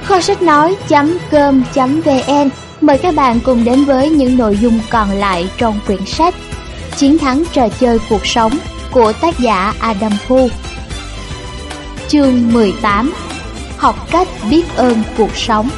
Kho sách nói.com.vn mời các bạn cùng đến với những nội dung còn lại trong quyển sách Chiến thắng trò chơi cuộc sống của tác giả Adam Phu. Chương 18: Học cách biết ơn cuộc sống.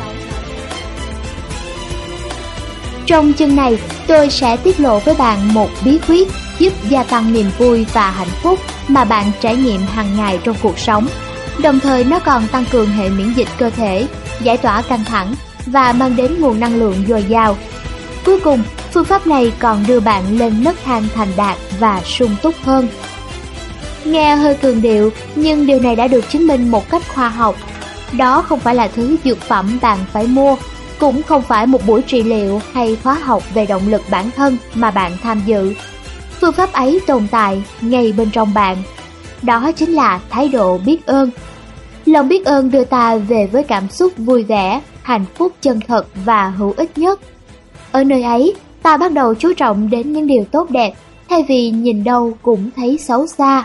Trong chương này, tôi sẽ tiết lộ với bạn một bí quyết giúp gia tăng niềm vui và hạnh phúc mà bạn trải nghiệm hàng ngày trong cuộc sống. Đồng thời nó còn tăng cường hệ miễn dịch cơ thể, giải tỏa căng thẳng và mang đến nguồn năng lượng dồi dào. Cuối cùng, phương pháp này còn đưa bạn lên nấc thang thành đạt và sung túc hơn. Nghe hơi cường điệu, nhưng điều này đã được chứng minh một cách khoa học. Đó không phải là thứ dược phẩm bạn phải mua, cũng không phải một buổi trị liệu hay khóa học về động lực bản thân mà bạn tham dự. Phương pháp ấy tồn tại ngay bên trong bạn. Đó chính là thái độ biết ơn. Lòng biết ơn đưa ta về với cảm xúc vui vẻ, hạnh phúc chân thật và hữu ích nhất. Ở nơi ấy, ta bắt đầu chú trọng đến những điều tốt đẹp, thay vì nhìn đâu cũng thấy xấu xa.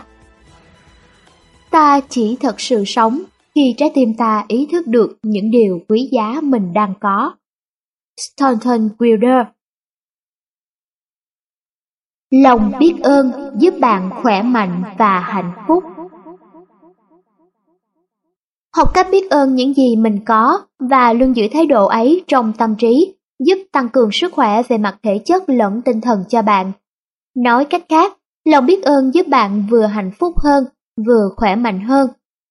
Ta chỉ thật sự sống khi trái tim ta ý thức được những điều quý giá mình đang có. Thornton Wilder. Lòng biết ơn giúp bạn khỏe mạnh và hạnh phúc. Học cách biết ơn những gì mình có và luôn giữ thái độ ấy trong tâm trí giúp tăng cường sức khỏe về mặt thể chất lẫn tinh thần cho bạn. Nói cách khác, lòng biết ơn giúp bạn vừa hạnh phúc hơn, vừa khỏe mạnh hơn.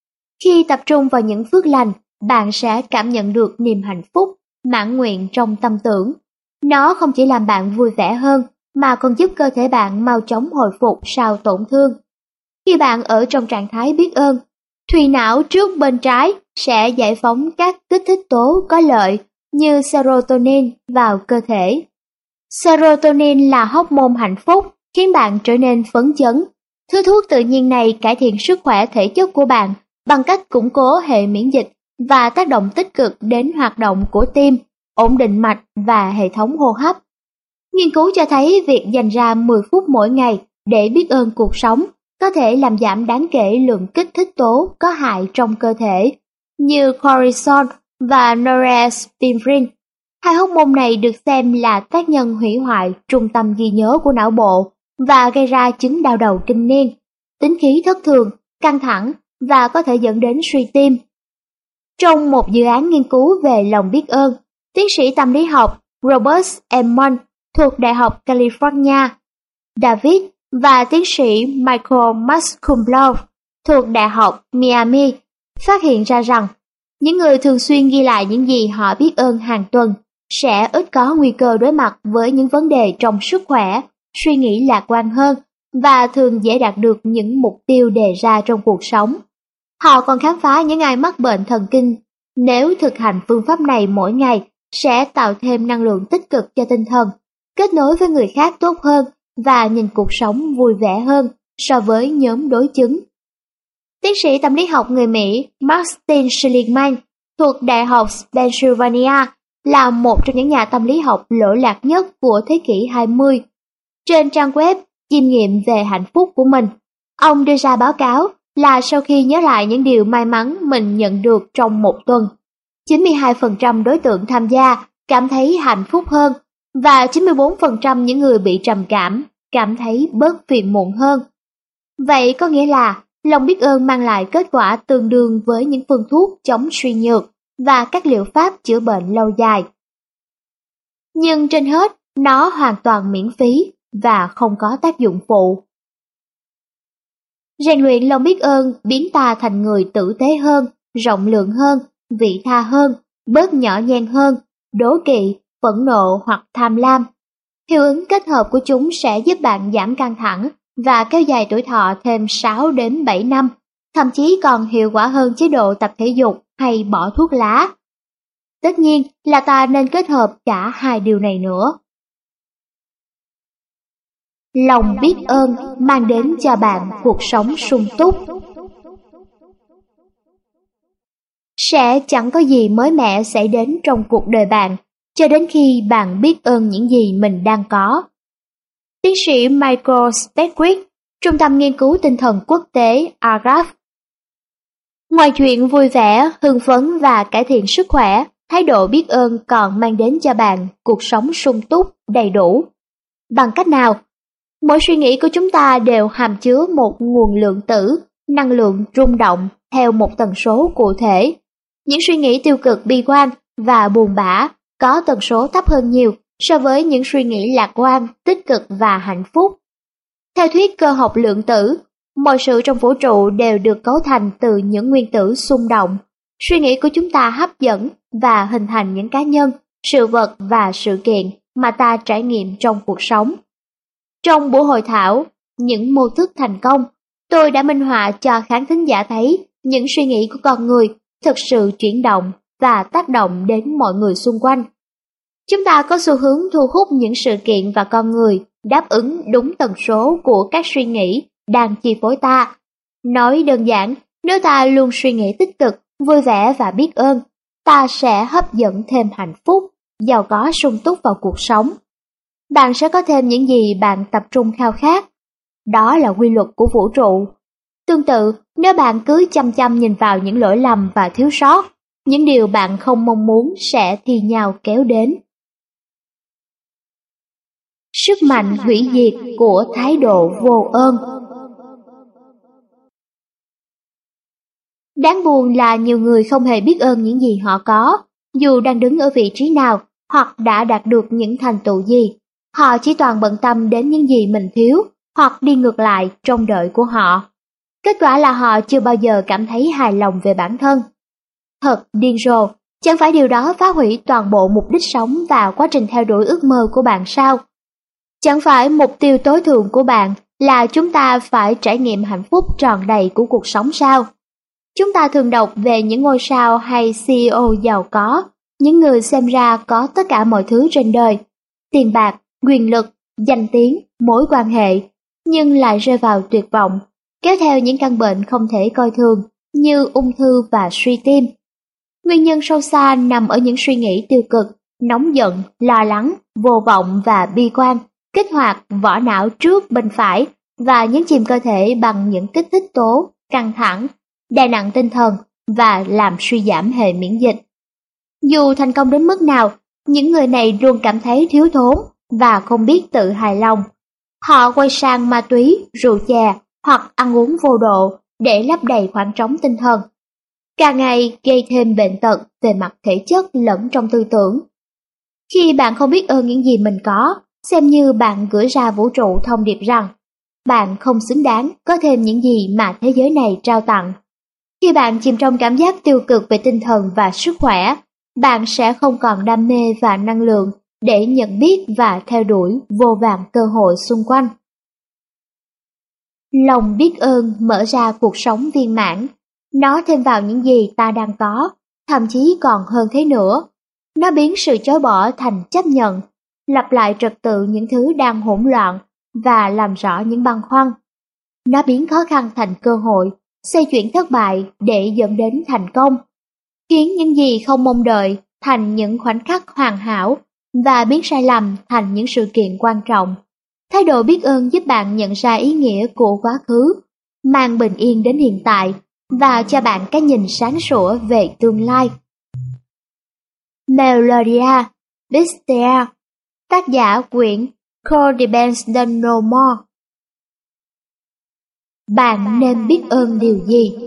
Khi tập trung vào những phước lành, bạn sẽ cảm nhận được niềm hạnh phúc, mãn nguyện trong tâm tưởng. Nó không chỉ làm bạn vui vẻ hơn, mà còn giúp cơ thể bạn mau chóng hồi phục sau tổn thương. Khi bạn ở trong trạng thái biết ơn, thùy não trước bên trái sẽ giải phóng các kích thích tố có lợi như serotonin vào cơ thể. Serotonin là hormone hạnh phúc, khiến bạn trở nên phấn chấn. Thứ thuốc tự nhiên này cải thiện sức khỏe thể chất của bạn bằng cách củng cố hệ miễn dịch và tác động tích cực đến hoạt động của tim, ổn định mạch và hệ thống hô hấp. Nghiên cứu cho thấy việc dành ra 10 phút mỗi ngày để biết ơn cuộc sống có thể làm giảm đáng kể lượng kích thích tố có hại trong cơ thể như cortisol và norepinephrine. Hai hormone này được xem là tác nhân hủy hoại trung tâm ghi nhớ của não bộ và gây ra chứng đau đầu kinh niên, tính khí thất thường, căng thẳng và có thể dẫn đến suy tim. Trong một dự án nghiên cứu về lòng biết ơn, tiến sĩ tâm lý học Robert Emmons thuộc Đại học California, David và tiến sĩ Michael Mascumblow thuộc Đại học Miami phát hiện ra rằng những người thường xuyên ghi lại những gì họ biết ơn hàng tuần sẽ ít có nguy cơ đối mặt với những vấn đề trong sức khỏe, suy nghĩ lạc quan hơn và thường dễ đạt được những mục tiêu đề ra trong cuộc sống. Họ còn khám phá những ai mắc bệnh thần kinh nếu thực hành phương pháp này mỗi ngày sẽ tạo thêm năng lượng tích cực cho tinh thần, kết nối với người khác tốt hơn và nhìn cuộc sống vui vẻ hơn so với nhóm đối chứng. Tiến sĩ tâm lý học người Mỹ Martin Seligman thuộc Đại học Pennsylvania là một trong những nhà tâm lý học lỗi lạc nhất của thế kỷ 20. Trên trang web chiêm nghiệm về hạnh phúc của mình, ông đưa ra báo cáo là sau khi nhớ lại những điều may mắn mình nhận được trong một tuần, 92% đối tượng tham gia cảm thấy hạnh phúc hơn và 94% những người bị trầm cảm thấy bớt phiền muộn hơn. Vậy có nghĩa là lòng biết ơn mang lại kết quả tương đương với những phương thuốc chống suy nhược và các liệu pháp chữa bệnh lâu dài. Nhưng trên hết, nó hoàn toàn miễn phí và không có tác dụng phụ. Rèn luyện lòng biết ơn biến ta thành người tử tế hơn, rộng lượng hơn, vị tha hơn, bớt nhỏ nhen hơn, đố kỵ, phẫn nộ hoặc tham lam. Hiệu ứng kết hợp của chúng sẽ giúp bạn giảm căng thẳng và kéo dài tuổi thọ thêm 6 đến 7 năm, thậm chí còn hiệu quả hơn chế độ tập thể dục hay bỏ thuốc lá. Tất nhiên là ta nên kết hợp cả hai điều này nữa. Lòng biết ơn mang đến cho bạn cuộc sống sung túc. Sẽ chẳng có gì mới mẻ xảy đến trong cuộc đời bạn cho đến khi bạn biết ơn những gì mình đang có. Tiến sĩ Michael Speckwith, Trung tâm Nghiên cứu Tinh thần Quốc tế AGAF Ngoài chuyện vui vẻ, hưng phấn và cải thiện sức khỏe, thái độ biết ơn còn mang đến cho bạn cuộc sống sung túc, đầy đủ. Bằng cách nào? Mỗi suy nghĩ của chúng ta đều hàm chứa một nguồn lượng tử, năng lượng rung động theo một tần số cụ thể. Những suy nghĩ tiêu cực bi quan và buồn bã có tần số thấp hơn nhiều so với những suy nghĩ lạc quan, tích cực và hạnh phúc. Theo thuyết cơ học lượng tử, mọi sự trong vũ trụ đều được cấu thành từ những nguyên tử xung động. Suy nghĩ của chúng ta hấp dẫn và hình thành những cá nhân, sự vật và sự kiện mà ta trải nghiệm trong cuộc sống. Trong buổi hội thảo, những mô thức thành công, tôi đã minh họa cho khán thính giả thấy những suy nghĩ của con người thực sự chuyển động và tác động đến mọi người xung quanh. Chúng ta có xu hướng thu hút những sự kiện và con người đáp ứng đúng tần số của các suy nghĩ đang chi phối ta. Nói đơn giản, nếu ta luôn suy nghĩ tích cực, vui vẻ và biết ơn, ta sẽ hấp dẫn thêm hạnh phúc, giàu có sung túc vào cuộc sống. Bạn sẽ có thêm những gì bạn tập trung khao khát. Đó là quy luật của vũ trụ. Tương tự, nếu bạn cứ chăm chăm nhìn vào những lỗi lầm và thiếu sót, những điều bạn không mong muốn sẽ thi nhau kéo đến. Sức mạnh hủy diệt của thái độ vô ơn. Đáng buồn là nhiều người không hề biết ơn những gì họ có, dù đang đứng ở vị trí nào hoặc đã đạt được những thành tựu gì. Họ chỉ toàn bận tâm đến những gì mình thiếu hoặc đi ngược lại trông đợi của họ. Kết quả là họ chưa bao giờ cảm thấy hài lòng về bản thân. Thật điên rồ, chẳng phải điều đó phá hủy toàn bộ mục đích sống và quá trình theo đuổi ước mơ của bạn sao? Chẳng phải mục tiêu tối thượng của bạn là chúng ta phải trải nghiệm hạnh phúc tròn đầy của cuộc sống sao? Chúng ta thường đọc về những ngôi sao hay CEO giàu có, những người xem ra có tất cả mọi thứ trên đời, tiền bạc, quyền lực, danh tiếng, mối quan hệ, nhưng lại rơi vào tuyệt vọng, kéo theo những căn bệnh không thể coi thường như ung thư và suy tim. Nguyên nhân sâu xa nằm ở những suy nghĩ tiêu cực, nóng giận, lo lắng, vô vọng và bi quan, kích hoạt vỏ não trước bên phải và nhấn chìm cơ thể bằng những kích thích tố, căng thẳng, đè nặng tinh thần và làm suy giảm hệ miễn dịch. Dù thành công đến mức nào, những người này luôn cảm thấy thiếu thốn và không biết tự hài lòng. Họ quay sang ma túy, rượu chè hoặc ăn uống vô độ để lấp đầy khoảng trống tinh thần. Càng ngày gây thêm bệnh tật về mặt thể chất lẫn trong tư tưởng. Khi bạn không biết ơn những gì mình có, xem như bạn gửi ra vũ trụ thông điệp rằng bạn không xứng đáng có thêm những gì mà thế giới này trao tặng. Khi bạn chìm trong cảm giác tiêu cực về tinh thần và sức khỏe, bạn sẽ không còn đam mê và năng lượng để nhận biết và theo đuổi vô vàn cơ hội xung quanh. Lòng biết ơn mở ra cuộc sống viên mãn. Nó thêm vào những gì ta đang có, thậm chí còn hơn thế nữa. Nó biến sự chối bỏ thành chấp nhận, lặp lại trật tự những thứ đang hỗn loạn và làm rõ những băn khoăn. Nó biến khó khăn thành cơ hội, xoay chuyển thất bại để dẫn đến thành công, khiến những gì không mong đợi thành những khoảnh khắc hoàn hảo và biến sai lầm thành những sự kiện quan trọng. Thái độ biết ơn giúp bạn nhận ra ý nghĩa của quá khứ, mang bình yên đến hiện tại và cho bạn cái nhìn sáng sủa về tương lai. Melodia Bistea, tác giả quyển Call Depends Don't No More. Bạn nên biết ơn điều gì?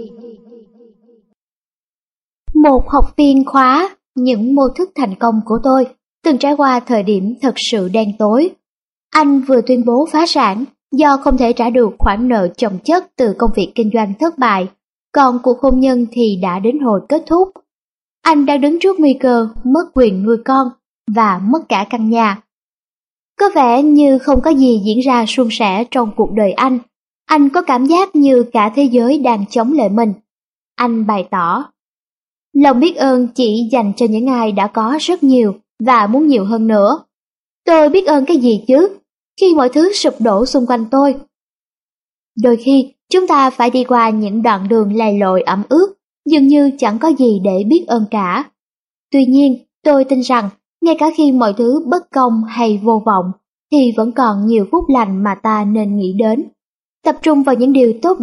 Một học viên khóa những mô thức thành công của tôi từng trải qua thời điểm thật sự đen tối. Anh vừa tuyên bố phá sản do không thể trả được khoản nợ chồng chất từ công việc kinh doanh thất bại, còn cuộc hôn nhân thì đã đến hồi kết thúc. Anh đang đứng trước nguy cơ mất quyền nuôi con và mất cả căn nhà. Có vẻ như không có gì diễn ra suôn sẻ trong cuộc đời anh. Anh có cảm giác như cả thế giới đang chống lại mình. Anh bày tỏ, lòng biết ơn chỉ dành cho những ai đã có rất nhiều và muốn nhiều hơn nữa. Tôi biết ơn cái gì chứ, khi mọi thứ sụp đổ xung quanh tôi. Đôi khi, chúng ta phải đi qua những đoạn đường lầy lội ẩm ướt, dường như chẳng có gì để biết ơn cả. Tuy nhiên, tôi tin rằng, ngay cả khi mọi thứ bất công hay vô vọng, thì vẫn còn nhiều phúc lành mà ta nên nghĩ đến. Tập trung vào những điều tốt đẹp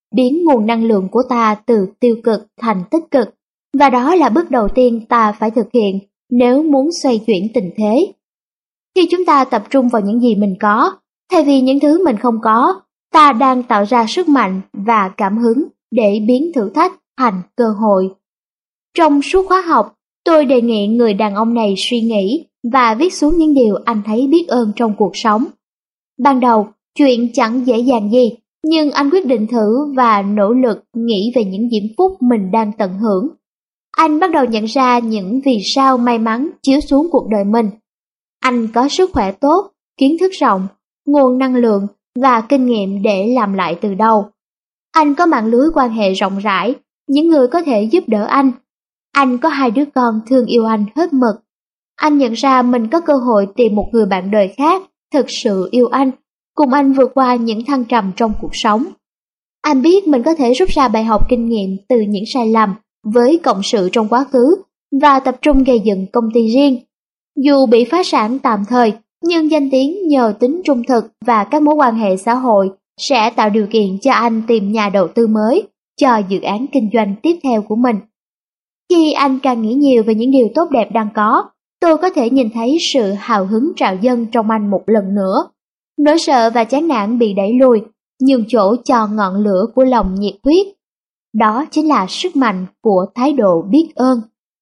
biến nguồn năng lượng của ta từ tiêu cực thành tích cực, và đó là bước đầu tiên ta phải thực hiện nếu muốn xoay chuyển tình thế. Khi chúng ta tập trung vào những gì mình có, thay vì những thứ mình không có, ta đang tạo ra sức mạnh và cảm hứng để biến thử thách thành cơ hội. Trong suốt khóa học, tôi đề nghị người đàn ông này suy nghĩ và viết xuống những điều anh thấy biết ơn trong cuộc sống. Ban đầu, chuyện chẳng dễ dàng gì, nhưng anh quyết định thử và nỗ lực nghĩ về những diễm phúc mình đang tận hưởng. Anh bắt đầu nhận ra những vì sao may mắn chiếu xuống cuộc đời mình. Anh có sức khỏe tốt, kiến thức rộng, nguồn năng lượng và kinh nghiệm để làm lại từ đầu. Anh có mạng lưới quan hệ rộng rãi, những người có thể giúp đỡ anh. Anh có 2 đứa con thương yêu anh hết mực. Anh nhận ra mình có cơ hội tìm một người bạn đời khác thực sự yêu anh, cùng anh vượt qua những thăng trầm trong cuộc sống. Anh biết mình có thể rút ra bài học kinh nghiệm từ những sai lầm với cộng sự trong quá khứ và tập trung gây dựng công ty riêng. Dù bị phá sản tạm thời, nhưng danh tiếng nhờ tính trung thực và các mối quan hệ xã hội sẽ tạo điều kiện cho anh tìm nhà đầu tư mới cho dự án kinh doanh tiếp theo của mình. Khi anh càng nghĩ nhiều về những điều tốt đẹp đang có, tôi có thể nhìn thấy sự hào hứng trào dâng trong anh một lần nữa. Nỗi sợ và chán nản bị đẩy lùi, nhường chỗ cho ngọn lửa của lòng nhiệt huyết. Đó chính là sức mạnh của thái độ biết ơn.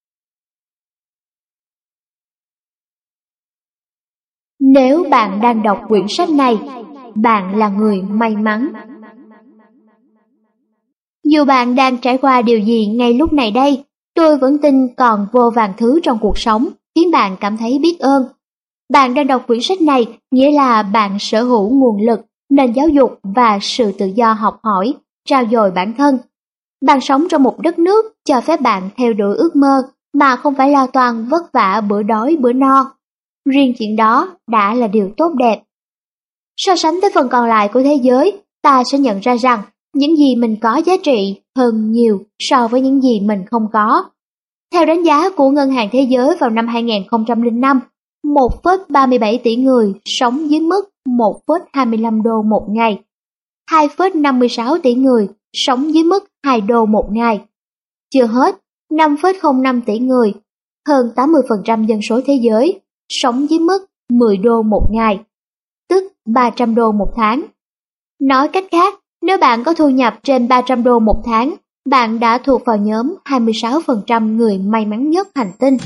Nếu bạn đang đọc quyển sách này, bạn là người may mắn. Dù bạn đang trải qua điều gì ngay lúc này đây, tôi vẫn tin còn vô vàn thứ trong cuộc sống khiến bạn cảm thấy biết ơn. Bạn đang đọc quyển sách này nghĩa là bạn sở hữu nguồn lực, nền giáo dục và sự tự do học hỏi, trau dồi bản thân. Bạn sống trong một đất nước cho phép bạn theo đuổi ước mơ mà không phải lo toan vất vả bữa đói bữa no. Riêng chuyện đó đã là điều tốt đẹp. So sánh với phần còn lại của thế giới, ta sẽ nhận ra rằng những gì mình có giá trị hơn nhiều so với những gì mình không có. Theo đánh giá của Ngân hàng Thế giới vào năm 2005, 1,37 tỷ người sống dưới mức 1,25 đô một ngày, 2,56 tỷ người sống dưới mức 2 đô một ngày. Chưa hết, 5,05 tỷ người, hơn 80% dân số thế giới, sống dưới mức 10 đô một ngày, tức 300 đô một tháng. Nói cách khác, nếu bạn có thu nhập trên 300 đô một tháng, bạn đã thuộc vào nhóm 26% người may mắn nhất hành tinh.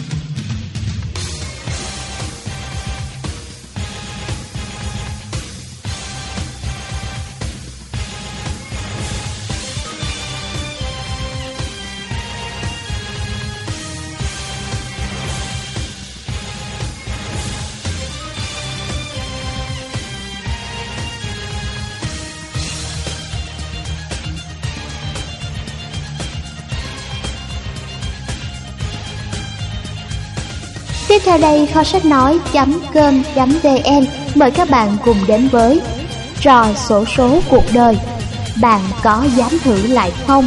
Tiếp theo đây, kho sách nói.com.vn mời các bạn cùng đến với trò xổ số cuộc đời. Bạn có dám thử lại không?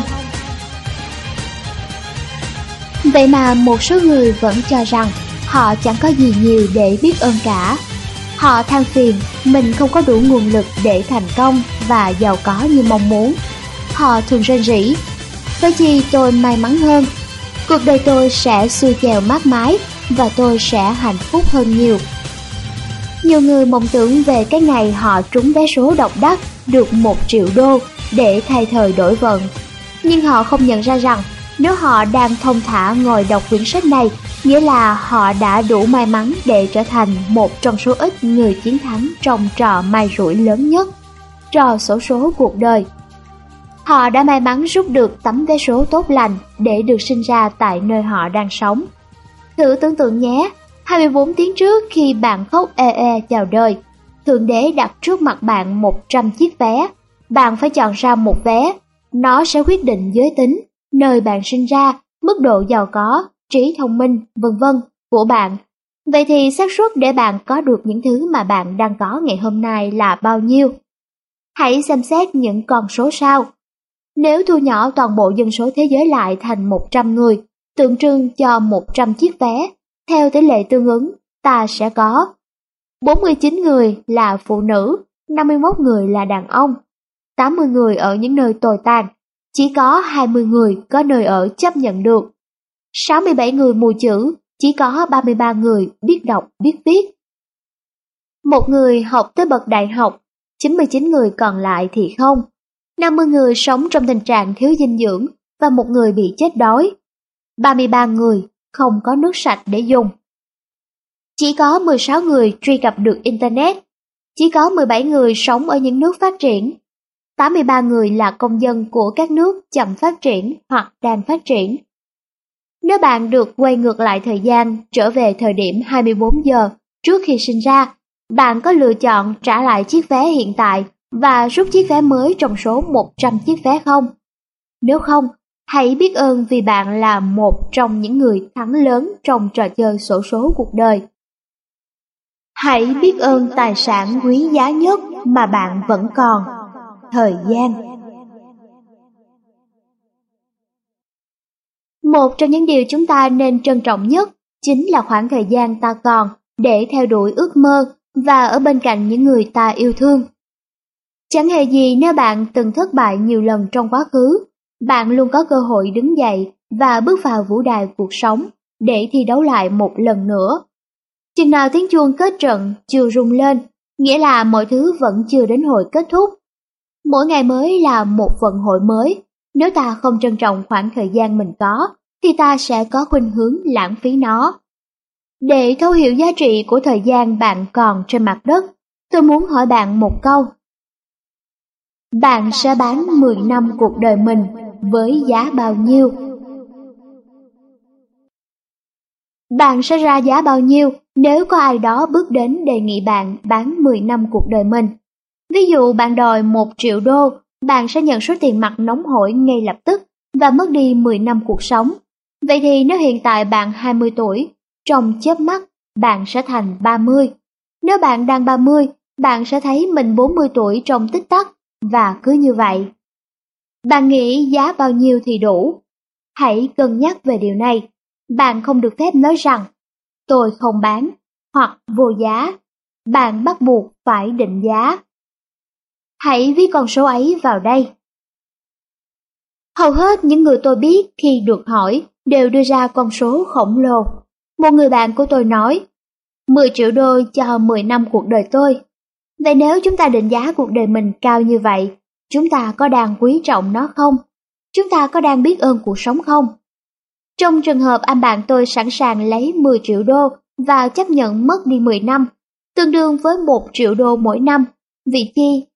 Vậy mà một số người vẫn cho rằng họ chẳng có gì nhiều để biết ơn cả. Họ than phiền mình không có đủ nguồn lực để thành công và giàu có như mong muốn. Họ thường rên rỉ, với chi tôi may mắn hơn, cuộc đời tôi sẽ xuôi chèo mát mái và tôi sẽ hạnh phúc hơn nhiều. Nhiều người mộng tưởng về cái ngày họ trúng vé số độc đắc được 1 triệu đô để thay thời đổi vận. Nhưng họ không nhận ra rằng nếu họ đang thong thả ngồi đọc quyển sách này, nghĩa là họ đã đủ may mắn để trở thành một trong số ít người chiến thắng trong trò may rủi lớn nhất, trò xổ số cuộc đời. Họ đã may mắn rút được tấm vé số tốt lành để được sinh ra tại nơi họ đang sống. Thử tưởng tượng nhé, 24 tiếng trước khi bạn khóc chào đời, Thượng Đế đặt trước mặt bạn 100 chiếc vé. Bạn phải chọn ra một vé. Nó sẽ quyết định giới tính, nơi bạn sinh ra, mức độ giàu có, trí thông minh, vân vân của bạn. Vậy thì xác suất để bạn có được những thứ mà bạn đang có ngày hôm nay là bao nhiêu? Hãy xem xét những con số sau. Nếu thu nhỏ toàn bộ dân số thế giới lại thành 100 người, tượng trưng cho 100 chiếc vé, theo tỷ lệ tương ứng, ta sẽ có 49 người là phụ nữ, 51 người là đàn ông. 80 người ở những nơi tồi tàn, chỉ có 20 người có nơi ở chấp nhận được. 67 người mù chữ, chỉ có 33 người biết đọc biết viết. Một người học tới bậc đại học, 99 người còn lại thì không. 50 người sống trong tình trạng thiếu dinh dưỡng và một người bị chết đói. 33 người không có nước sạch để dùng. Chỉ có 16 người truy cập được Internet. Chỉ có 17 người sống ở những nước phát triển. 83 người là công dân của các nước chậm phát triển hoặc đang phát triển. Nếu bạn được quay ngược lại thời gian trở về thời điểm 24 giờ trước khi sinh ra, bạn có lựa chọn trả lại chiếc vé hiện tại và rút chiếc vé mới trong số 100 chiếc vé không? Nếu không, hãy biết ơn vì bạn là một trong những người thắng lớn trong trò chơi xổ số cuộc đời. Hãy biết ơn tài sản quý giá nhất mà bạn vẫn còn, thời gian. Một trong những điều chúng ta nên trân trọng nhất chính là khoảng thời gian ta còn để theo đuổi ước mơ và ở bên cạnh những người ta yêu thương. Chẳng hề gì nếu bạn từng thất bại nhiều lần trong quá khứ, bạn luôn có cơ hội đứng dậy và bước vào vũ đài cuộc sống để thi đấu lại một lần nữa. Chừng nào tiếng chuông kết trận chưa rung lên, nghĩa là mọi thứ vẫn chưa đến hồi kết thúc. Mỗi ngày mới là một vận hội mới, nếu ta không trân trọng khoảng thời gian mình có, thì ta sẽ có khuynh hướng lãng phí nó. Để thấu hiểu giá trị của thời gian bạn còn trên mặt đất, tôi muốn hỏi bạn một câu. Bạn sẽ bán 10 năm cuộc đời mình với giá bao nhiêu? Bạn sẽ ra giá bao nhiêu nếu có ai đó bước đến đề nghị bạn bán 10 năm cuộc đời mình? Ví dụ bạn đòi 1 triệu đô, bạn sẽ nhận số tiền mặt nóng hổi ngay lập tức và mất đi 10 năm cuộc sống. Vậy thì nếu hiện tại bạn 20 tuổi, trong chớp mắt bạn sẽ thành 30. Nếu bạn đang 30, bạn sẽ thấy mình 40 tuổi trong tích tắc và cứ như vậy. Bạn nghĩ giá bao nhiêu thì đủ? Hãy cân nhắc về điều này. Bạn không được phép nói rằng tôi không bán hoặc vô giá. Bạn bắt buộc phải định giá. Hãy viết con số ấy vào đây. Hầu hết những người tôi biết khi được hỏi đều đưa ra con số khổng lồ. Một người bạn của tôi nói, 10 triệu đô cho 10 năm cuộc đời tôi. Vậy nếu chúng ta định giá cuộc đời mình cao như vậy, chúng ta có đang quý trọng nó không? Chúng ta có đang biết ơn cuộc sống không? Trong trường hợp anh bạn tôi sẵn sàng lấy 10 triệu đô và chấp nhận mất đi 10 năm, tương đương với 1 triệu đô mỗi năm, vị chi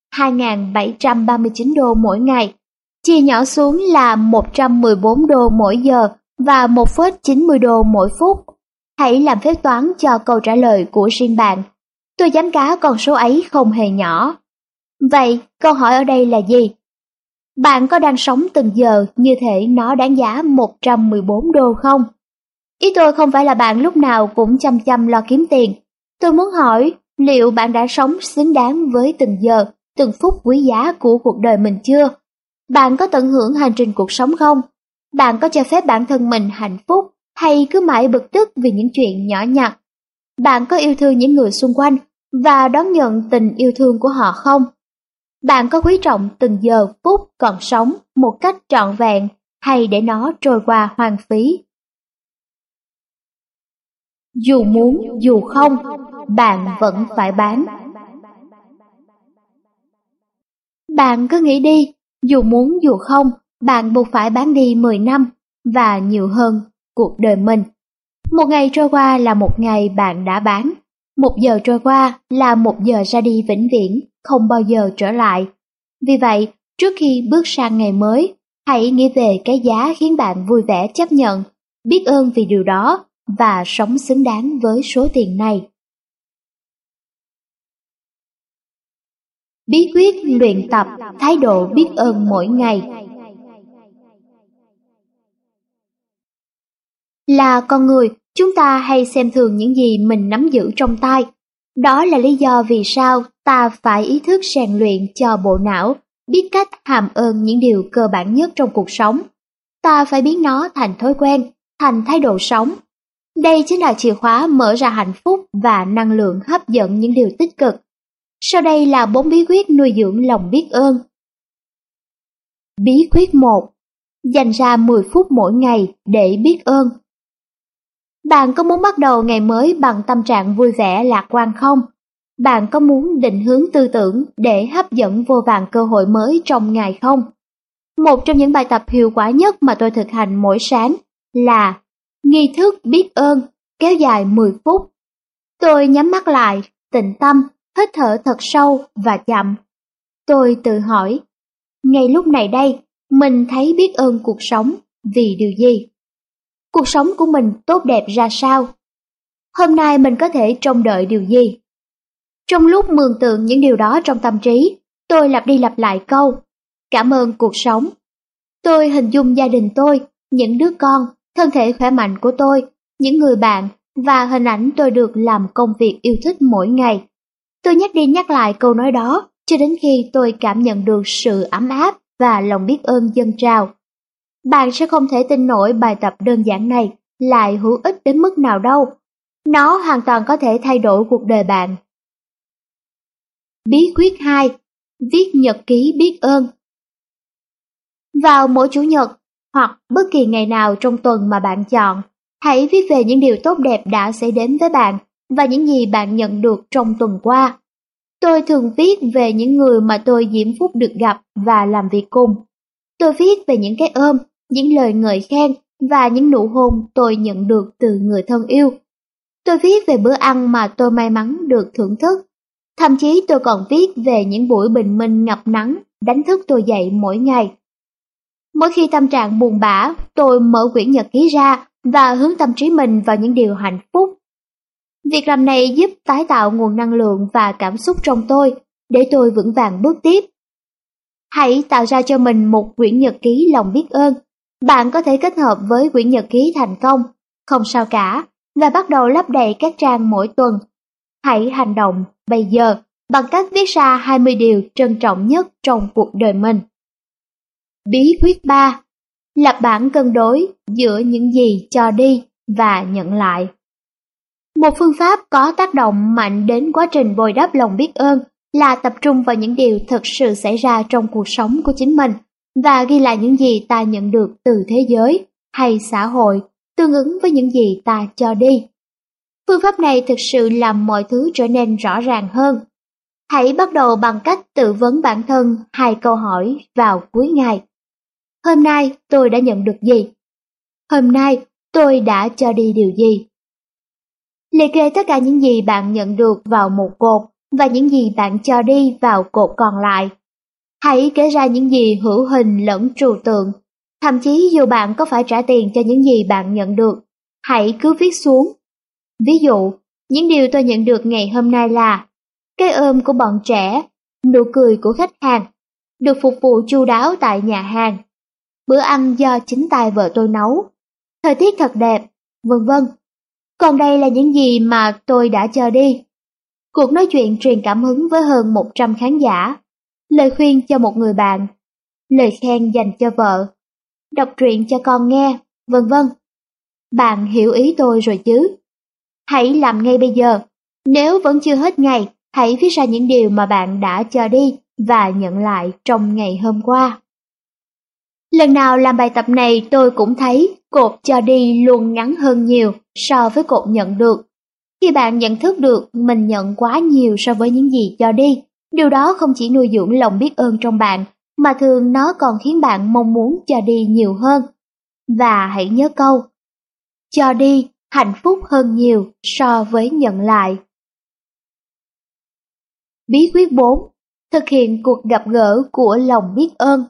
2.739 đô mỗi ngày, chia nhỏ xuống là 114 đô mỗi giờ và 1,90 đô mỗi phút. Hãy làm phép toán cho câu trả lời của riêng bạn. Tôi dám cá con số ấy không hề nhỏ. Vậy, câu hỏi ở đây là gì? Bạn có đang sống từng giờ như thể nó đáng giá 114 đô không? Ý tôi không phải là bạn lúc nào cũng chăm chăm lo kiếm tiền. Tôi muốn hỏi, liệu bạn đã sống xứng đáng với từng giờ, từng phút quý giá của cuộc đời mình chưa? Bạn có tận hưởng hành trình cuộc sống không? Bạn có cho phép bản thân mình hạnh phúc hay cứ mãi bực tức vì những chuyện nhỏ nhặt? Bạn có yêu thương những người xung quanh và đón nhận tình yêu thương của họ không? Bạn có quý trọng từng giờ phút còn sống một cách trọn vẹn hay để nó trôi qua hoang phí? Dù muốn dù không, bạn vẫn phải bán. Bạn cứ nghĩ đi, dù muốn dù không, bạn buộc phải bán đi 10 năm và nhiều hơn cuộc đời mình. Một ngày trôi qua là một ngày bạn đã bán. Một giờ trôi qua là một giờ ra đi vĩnh viễn, không bao giờ trở lại. Vì vậy, trước khi bước sang ngày mới, hãy nghĩ về cái giá khiến bạn vui vẻ chấp nhận, biết ơn vì điều đó và sống xứng đáng với số tiền này. Bí quyết luyện tập thái độ biết ơn mỗi ngày. Là con người, chúng ta hay xem thường những gì mình nắm giữ trong tay. Đó là lý do vì sao ta phải ý thức rèn luyện cho bộ não, biết cách hàm ơn những điều cơ bản nhất trong cuộc sống. Ta phải biến nó thành thói quen, thành thái độ sống. Đây chính là chìa khóa mở ra hạnh phúc và năng lượng hấp dẫn những điều tích cực. Sau đây là 4 bí quyết nuôi dưỡng lòng biết ơn. Bí quyết 1. Dành ra 10 phút mỗi ngày để biết ơn. Bạn có muốn bắt đầu ngày mới bằng tâm trạng vui vẻ lạc quan không? Bạn có muốn định hướng tư tưởng để hấp dẫn vô vàn cơ hội mới trong ngày không? Một trong những bài tập hiệu quả nhất mà tôi thực hành mỗi sáng là nghi thức biết ơn kéo dài 10 phút. Tôi nhắm mắt lại, tĩnh tâm, hít thở thật sâu và chậm. Tôi tự hỏi, ngay lúc này đây, mình thấy biết ơn cuộc sống vì điều gì? Cuộc sống của mình tốt đẹp ra sao? Hôm nay mình có thể trông đợi điều gì? Trong lúc mường tượng những điều đó trong tâm trí, tôi lặp đi lặp lại câu, cảm ơn cuộc sống. Tôi hình dung gia đình tôi, những đứa con, thân thể khỏe mạnh của tôi, những người bạn và hình ảnh tôi được làm công việc yêu thích mỗi ngày. Tôi nhắc đi nhắc lại câu nói đó cho đến khi tôi cảm nhận được sự ấm áp và lòng biết ơn dâng trào. Bạn sẽ không thể tin nổi bài tập đơn giản này lại hữu ích đến mức nào đâu. Nó hoàn toàn có thể thay đổi cuộc đời bạn. Bí quyết 2. Viết nhật ký biết ơn. Vào mỗi Chủ nhật hoặc bất kỳ ngày nào trong tuần mà bạn chọn, hãy viết về những điều tốt đẹp đã xảy đến với bạn và những gì bạn nhận được trong tuần qua. Tôi thường viết về những người mà tôi diễm phúc được gặp và làm việc cùng. Tôi viết về những cái ôm, những lời ngợi khen và những nụ hôn tôi nhận được từ người thân yêu. Tôi viết về bữa ăn mà tôi may mắn được thưởng thức. Thậm chí tôi còn viết về những buổi bình minh ngập nắng đánh thức tôi dậy mỗi ngày. Mỗi khi tâm trạng buồn bã, tôi mở quyển nhật ký ra và hướng tâm trí mình vào những điều hạnh phúc. Việc làm này giúp tái tạo nguồn năng lượng và cảm xúc trong tôi để tôi vững vàng bước tiếp. Hãy tạo ra cho mình một quyển nhật ký lòng biết ơn. Bạn có thể kết hợp với quyển nhật ký thành công, không sao cả, và bắt đầu lấp đầy các trang mỗi tuần. Hãy hành động bây giờ bằng cách viết ra 20 điều trân trọng nhất trong cuộc đời mình. Bí quyết 3. Lập bảng cân đối giữa những gì cho đi và nhận lại. Một phương pháp có tác động mạnh đến quá trình bồi đắp lòng biết ơn là tập trung vào những điều thực sự xảy ra trong cuộc sống của chính mình và ghi lại những gì ta nhận được từ thế giới hay xã hội tương ứng với những gì ta cho đi. Phương pháp này thực sự làm mọi thứ trở nên rõ ràng hơn. Hãy bắt đầu bằng cách tự vấn bản thân 2 câu hỏi vào cuối ngày. Hôm nay tôi đã nhận được gì? Hôm nay tôi đã cho đi điều gì? Liệt kê tất cả những gì bạn nhận được vào một cột và những gì bạn cho đi vào cột còn lại. Hãy kể ra những gì hữu hình lẫn trừu tượng. Thậm chí dù bạn có phải trả tiền cho những gì bạn nhận được, hãy cứ viết xuống. Ví dụ, những điều tôi nhận được ngày hôm nay là cái ôm của bọn trẻ, nụ cười của khách hàng, được phục vụ chu đáo tại nhà hàng, bữa ăn do chính tay vợ tôi nấu, thời tiết thật đẹp, vân vân. Còn đây là những gì mà tôi đã cho đi. Cuộc nói chuyện truyền cảm hứng với hơn 100 khán giả, lời khuyên cho một người bạn, lời khen dành cho vợ, đọc truyện cho con nghe, vân vân. Bạn hiểu ý tôi rồi chứ? Hãy làm ngay bây giờ. Nếu vẫn chưa hết ngày, hãy viết ra những điều mà bạn đã cho đi và nhận lại trong ngày hôm qua. Lần nào làm bài tập này tôi cũng thấy cột cho đi luôn ngắn hơn nhiều so với cột nhận được. Khi bạn nhận thức được mình nhận quá nhiều so với những gì cho đi, điều đó không chỉ nuôi dưỡng lòng biết ơn trong bạn, mà thường nó còn khiến bạn mong muốn cho đi nhiều hơn. Và hãy nhớ câu, cho đi hạnh phúc hơn nhiều so với nhận lại. Bí quyết 4. Thực hiện cuộc gặp gỡ của lòng biết ơn.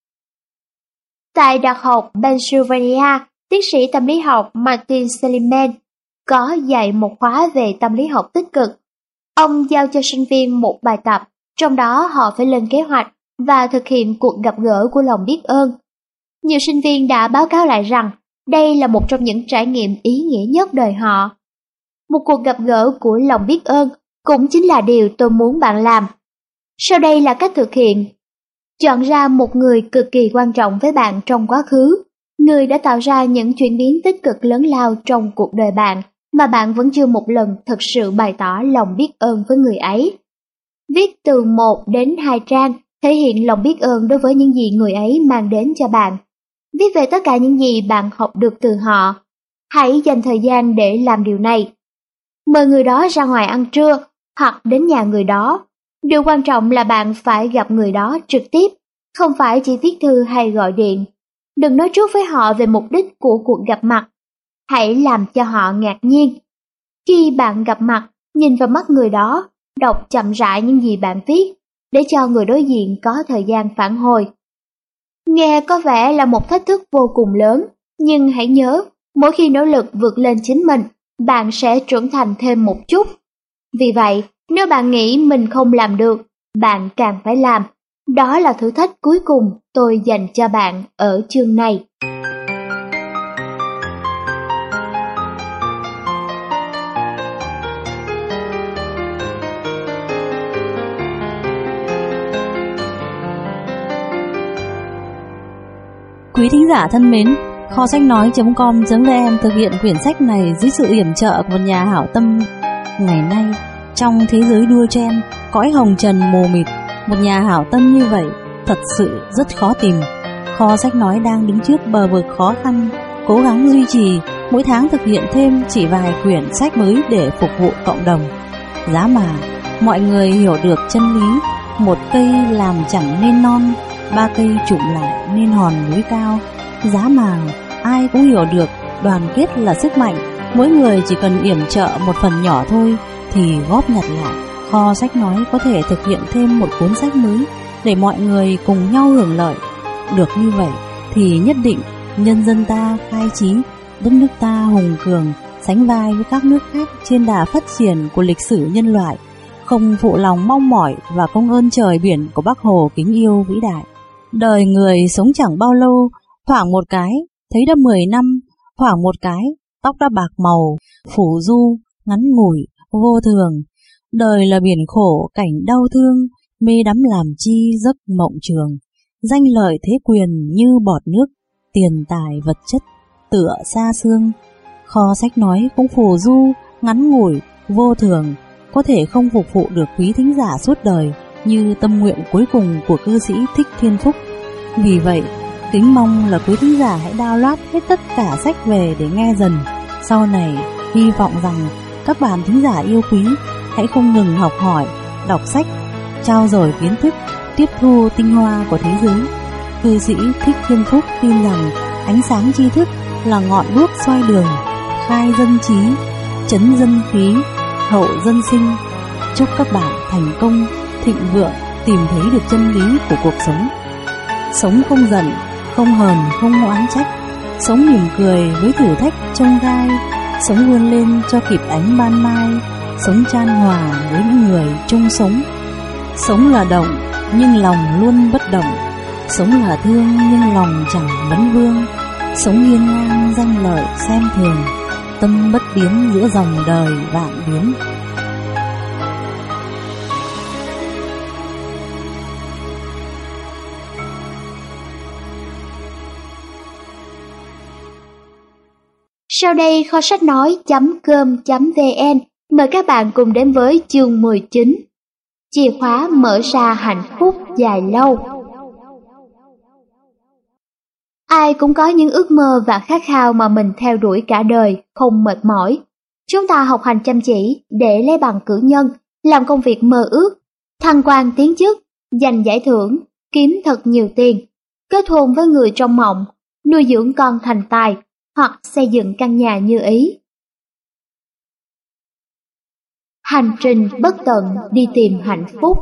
Tại Đại học Pennsylvania, tiến sĩ tâm lý học Martin Seligman có dạy một khóa về tâm lý học tích cực. Ông giao cho sinh viên một bài tập, trong đó họ phải lên kế hoạch và thực hiện cuộc gặp gỡ của lòng biết ơn. Nhiều sinh viên đã báo cáo lại rằng đây là một trong những trải nghiệm ý nghĩa nhất đời họ. Một cuộc gặp gỡ của lòng biết ơn cũng chính là điều tôi muốn bạn làm. Sau đây là cách thực hiện. Chọn ra một người cực kỳ quan trọng với bạn trong quá khứ, người đã tạo ra những chuyển biến tích cực lớn lao trong cuộc đời bạn mà bạn vẫn chưa một lần thực sự bày tỏ lòng biết ơn với người ấy. Viết từ 1 đến 2 trang thể hiện lòng biết ơn đối với những gì người ấy mang đến cho bạn. Viết về tất cả những gì bạn học được từ họ. Hãy dành thời gian để làm điều này. Mời người đó ra ngoài ăn trưa hoặc đến nhà người đó. Điều quan trọng là bạn phải gặp người đó trực tiếp, không phải chỉ viết thư hay gọi điện. Đừng nói trước với họ về mục đích của cuộc gặp mặt. Hãy làm cho họ ngạc nhiên. Khi bạn gặp mặt, nhìn vào mắt người đó, đọc chậm rãi những gì bạn viết, để cho người đối diện có thời gian phản hồi. Nghe có vẻ là một thách thức vô cùng lớn, nhưng hãy nhớ, mỗi khi nỗ lực vượt lên chính mình, bạn sẽ trưởng thành thêm một chút. Vì vậy, nếu bạn nghĩ mình không làm được, bạn càng phải làm. Đó là thử thách cuối cùng tôi dành cho bạn ở chương này. Quý thính giả thân mến, kho sách nói.com.vn thực hiện quyển sách này dưới sự yểm trợ của một nhà hảo tâm. Ngày nay, trong thế giới đua chen, cõi hồng trần mù mịt, một nhà hảo tâm như vậy thật sự rất khó tìm. Kho sách nói đang đứng trước bờ vực khó khăn, cố gắng duy trì, mỗi tháng thực hiện thêm chỉ vài quyển sách mới để phục vụ cộng đồng. Giá mà mọi người hiểu được chân lý, một cây làm chẳng nên non, ba cây chụm lại nên hòn núi cao. Giá mà ai cũng hiểu được đoàn kết là sức mạnh, mỗi người chỉ cần yểm trợ một phần nhỏ thôi thì góp nhặt lại, kho sách nói có thể thực hiện thêm một cuốn sách mới để mọi người cùng nhau hưởng lợi. Được như vậy thì nhất định nhân dân ta khai trí, đất nước ta hùng cường, sánh vai với các nước khác trên đà phát triển của lịch sử nhân loại, không phụ lòng mong mỏi và công ơn trời biển của Bác Hồ kính yêu vĩ đại. Đời người sống chẳng bao lâu, thoảng một cái thấy đã 10 năm, thoảng một cái tóc đã bạc màu, phủ du, ngắn ngủi, vô thường. Đời là biển khổ, cảnh đau thương, mê đắm làm chi giấc mộng trường. Danh lợi thế quyền như bọt nước, tiền tài vật chất tựa xa xương. Kho sách nói cũng phù du, ngắn ngủi, vô thường, có thể không phục vụ được quý thính giả suốt đời như tâm nguyện cuối cùng của cư sĩ Thích Thiên Phúc. Vì vậy, kính mong là quý thính giả hãy download hết tất cả sách về để nghe dần. Sau này, hy vọng rằng các bạn thính giả yêu quý hãy không ngừng học hỏi, đọc sách, trau dồi kiến thức, tiếp thu tinh hoa của thế giới. Cư sĩ Thích Thiên Phúc tin rằng ánh sáng tri thức là ngọn đuốc soi đường, khai dân trí, trấn dân khí, hậu dân sinh. Chúc các bạn thành công, thịnh vượng, tìm thấy được chân lý của cuộc sống. Sống không giận, không hờn, không oán trách, sống mỉm cười với thử thách chông gai, sống vươn lên cho kịp ánh ban mai, sống chan hòa với những người chung sống. Sống là động, nhưng lòng luôn bất động, sống là thương nhưng lòng chẳng vấn vương, sống hiên ngang danh lợi xem thường, tâm bất biến giữa dòng đời vạn biến. Sau đây kho sách nói.com.vn mời các bạn cùng đến với chương 19. Chìa khóa mở ra hạnh phúc dài lâu. Ai cũng có những ước mơ và khát khao mà mình theo đuổi cả đời, không mệt mỏi. Chúng ta học hành chăm chỉ để lấy bằng cử nhân, làm công việc mơ ước, thăng quan tiến chức, giành giải thưởng, kiếm thật nhiều tiền, kết hôn với người trong mộng, nuôi dưỡng con thành tài, hoặc xây dựng căn nhà như ý. Hành trình bất tận đi tìm hạnh phúc.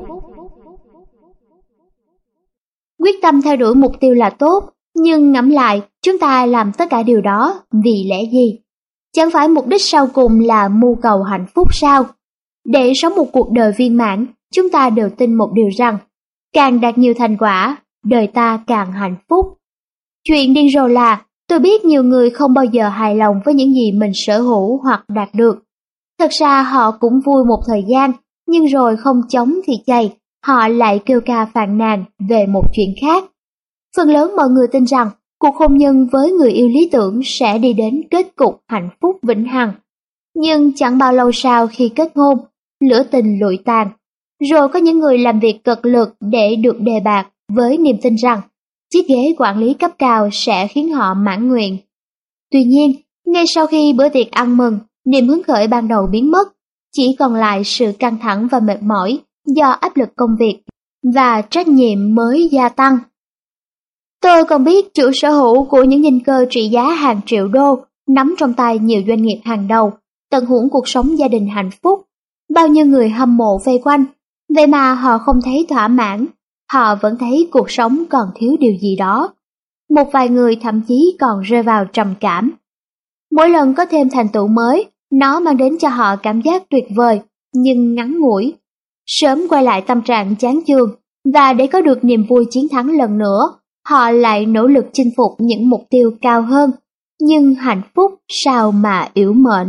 Quyết tâm theo đuổi mục tiêu là tốt, nhưng ngẫm lại, chúng ta làm tất cả điều đó vì lẽ gì? Chẳng phải mục đích sau cùng là mưu cầu hạnh phúc sao? Để sống một cuộc đời viên mãn, chúng ta đều tin một điều rằng, càng đạt nhiều thành quả, đời ta càng hạnh phúc. Chuyện điên rồ là, tôi biết nhiều người không bao giờ hài lòng với những gì mình sở hữu hoặc đạt được. Thật ra họ cũng vui một thời gian, nhưng rồi không chống thì chày, họ lại kêu ca phàn nàn về một chuyện khác. Phần lớn mọi người tin rằng cuộc hôn nhân với người yêu lý tưởng sẽ đi đến kết cục hạnh phúc vĩnh hằng. Nhưng chẳng bao lâu sau khi kết hôn, lửa tình lụi tàn. Rồi có những người làm việc cực lực để được đề bạt với niềm tin rằng chiếc ghế quản lý cấp cao sẽ khiến họ mãn nguyện. Tuy nhiên, ngay sau khi bữa tiệc ăn mừng, niềm hứng khởi ban đầu biến mất, chỉ còn lại sự căng thẳng và mệt mỏi do áp lực công việc và trách nhiệm mới gia tăng. Tôi còn biết chủ sở hữu của những dinh cơ trị giá hàng triệu đô, nắm trong tay nhiều doanh nghiệp hàng đầu, tận hưởng cuộc sống gia đình hạnh phúc. Bao nhiêu người hâm mộ vây quanh, vậy mà họ không thấy thỏa mãn, họ vẫn thấy cuộc sống còn thiếu điều gì đó. Một vài người thậm chí còn rơi vào trầm cảm. Mỗi lần có thêm thành tựu mới, nó mang đến cho họ cảm giác tuyệt vời, nhưng ngắn ngủi. Sớm quay lại tâm trạng chán chường, và để có được niềm vui chiến thắng lần nữa, họ lại nỗ lực chinh phục những mục tiêu cao hơn. Nhưng hạnh phúc sao mà yểu mệnh.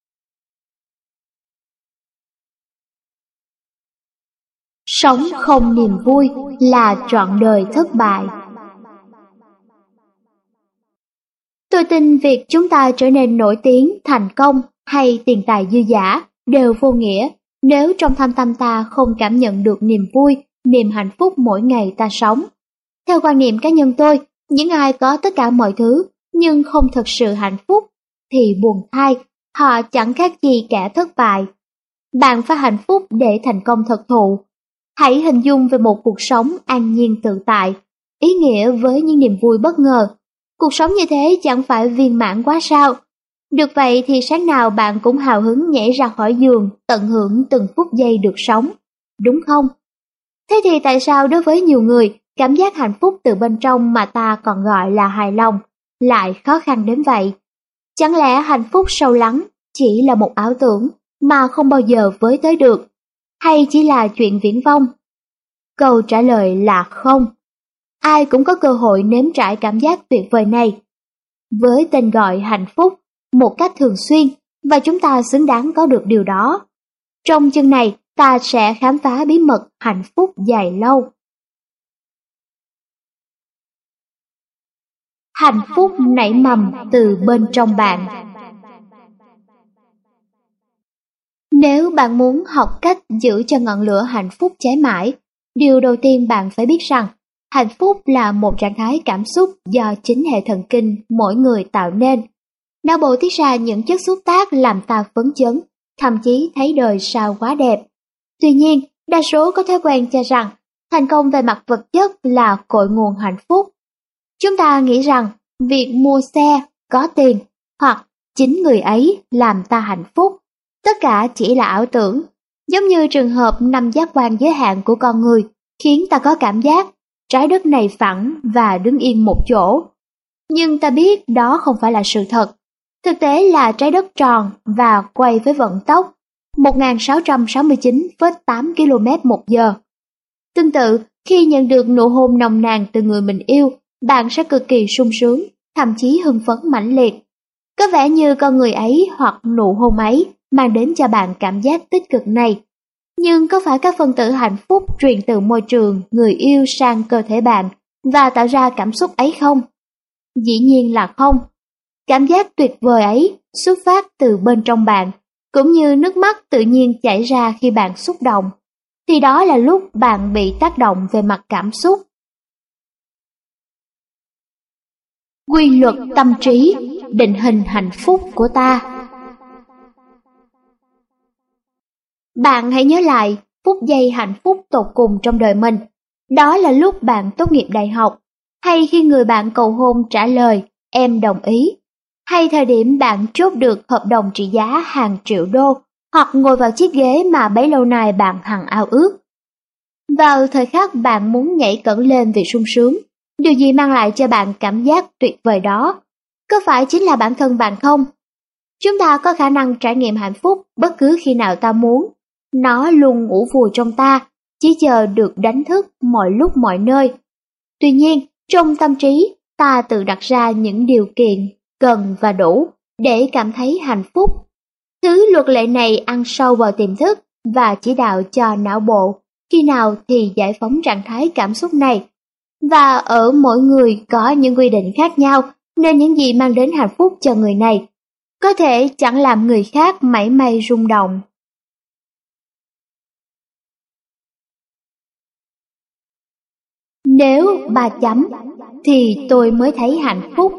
Sống không niềm vui là trọn đời thất bại. Tôi tin việc chúng ta trở nên nổi tiếng, thành công hay tiền tài dư dả đều vô nghĩa nếu trong thâm tâm ta không cảm nhận được niềm vui, niềm hạnh phúc mỗi ngày ta sống. Theo quan niệm cá nhân tôi, những ai có tất cả mọi thứ nhưng không thực sự hạnh phúc thì buồn thay, họ chẳng khác gì kẻ thất bại. Bạn phải hạnh phúc để thành công thực thụ. Hãy hình dung về một cuộc sống an nhiên tự tại, ý nghĩa với những niềm vui bất ngờ. Cuộc sống như thế chẳng phải viên mãn quá sao? Được vậy thì sáng nào bạn cũng hào hứng nhảy ra khỏi giường, tận hưởng từng phút giây được sống, đúng không? Thế thì tại sao đối với nhiều người, cảm giác hạnh phúc từ bên trong mà ta còn gọi là hài lòng lại khó khăn đến vậy? Chẳng lẽ hạnh phúc sâu lắng chỉ là một ảo tưởng mà không bao giờ với tới được? Hay chỉ là chuyện viển vông? Câu trả lời là không. Ai cũng có cơ hội nếm trải cảm giác tuyệt vời này. Với tên gọi hạnh phúc, một cách thường xuyên, và chúng ta xứng đáng có được điều đó. Trong chương này, ta sẽ khám phá bí mật hạnh phúc dài lâu. Hạnh phúc nảy mầm từ bên trong bạn. Nếu bạn muốn học cách giữ cho ngọn lửa hạnh phúc cháy mãi, điều đầu tiên bạn phải biết rằng hạnh phúc là một trạng thái cảm xúc do chính hệ thần kinh mỗi người tạo nên. Não bộ tiết ra những chất xúc tác làm ta phấn chấn, thậm chí thấy đời sao quá đẹp. Tuy nhiên, đa số có thói quen cho rằng thành công về mặt vật chất là cội nguồn hạnh phúc. Chúng ta nghĩ rằng việc mua xe, có tiền hoặc chính người ấy làm ta hạnh phúc. Tất cả chỉ là ảo tưởng, giống như trường hợp 5 giác quan giới hạn của con người khiến ta có cảm giác trái đất này phẳng và đứng yên một chỗ. Nhưng ta biết đó không phải là sự thật. Thực tế là trái đất tròn và quay với vận tốc 1669,8 km/h. Tương tự, khi nhận được nụ hôn nồng nàn từ người mình yêu, bạn sẽ cực kỳ sung sướng, thậm chí hưng phấn mãnh liệt. Có vẻ như con người ấy hoặc nụ hôn ấy mang đến cho bạn cảm giác tích cực này. Nhưng có phải các phân tử hạnh phúc truyền từ môi trường người yêu sang cơ thể bạn và tạo ra cảm xúc ấy không? Dĩ nhiên là không. Cảm giác tuyệt vời ấy xuất phát từ bên trong bạn, cũng như nước mắt tự nhiên chảy ra khi bạn xúc động. Thì đó là lúc bạn bị tác động về mặt cảm xúc. Quy luật tâm trí định hình hạnh phúc của ta. Bạn hãy nhớ lại phút giây hạnh phúc tột cùng trong đời mình. Đó là lúc bạn tốt nghiệp đại học, hay khi người bạn cầu hôn trả lời em đồng ý, hay thời điểm bạn chốt được hợp đồng trị giá hàng triệu đô, hoặc ngồi vào chiếc ghế mà bấy lâu nay bạn hằng ao ước. Vào thời khắc bạn muốn nhảy cẫng lên vì sung sướng, điều gì mang lại cho bạn cảm giác tuyệt vời đó? Có phải chính là bản thân bạn không? Chúng ta có khả năng trải nghiệm hạnh phúc bất cứ khi nào ta muốn. Nó luôn ngủ vùi trong ta, chỉ chờ được đánh thức mọi lúc mọi nơi. Tuy nhiên, trong tâm trí, ta tự đặt ra những điều kiện cần và đủ để cảm thấy hạnh phúc. Thứ luật lệ này ăn sâu vào tiềm thức và chỉ đạo cho não bộ khi nào thì giải phóng trạng thái cảm xúc này. Và ở mỗi người có những quy định khác nhau, nên những gì mang đến hạnh phúc cho người này có thể chẳng làm người khác mảy may rung động. Nếu 3 chấm thì tôi mới thấy hạnh phúc.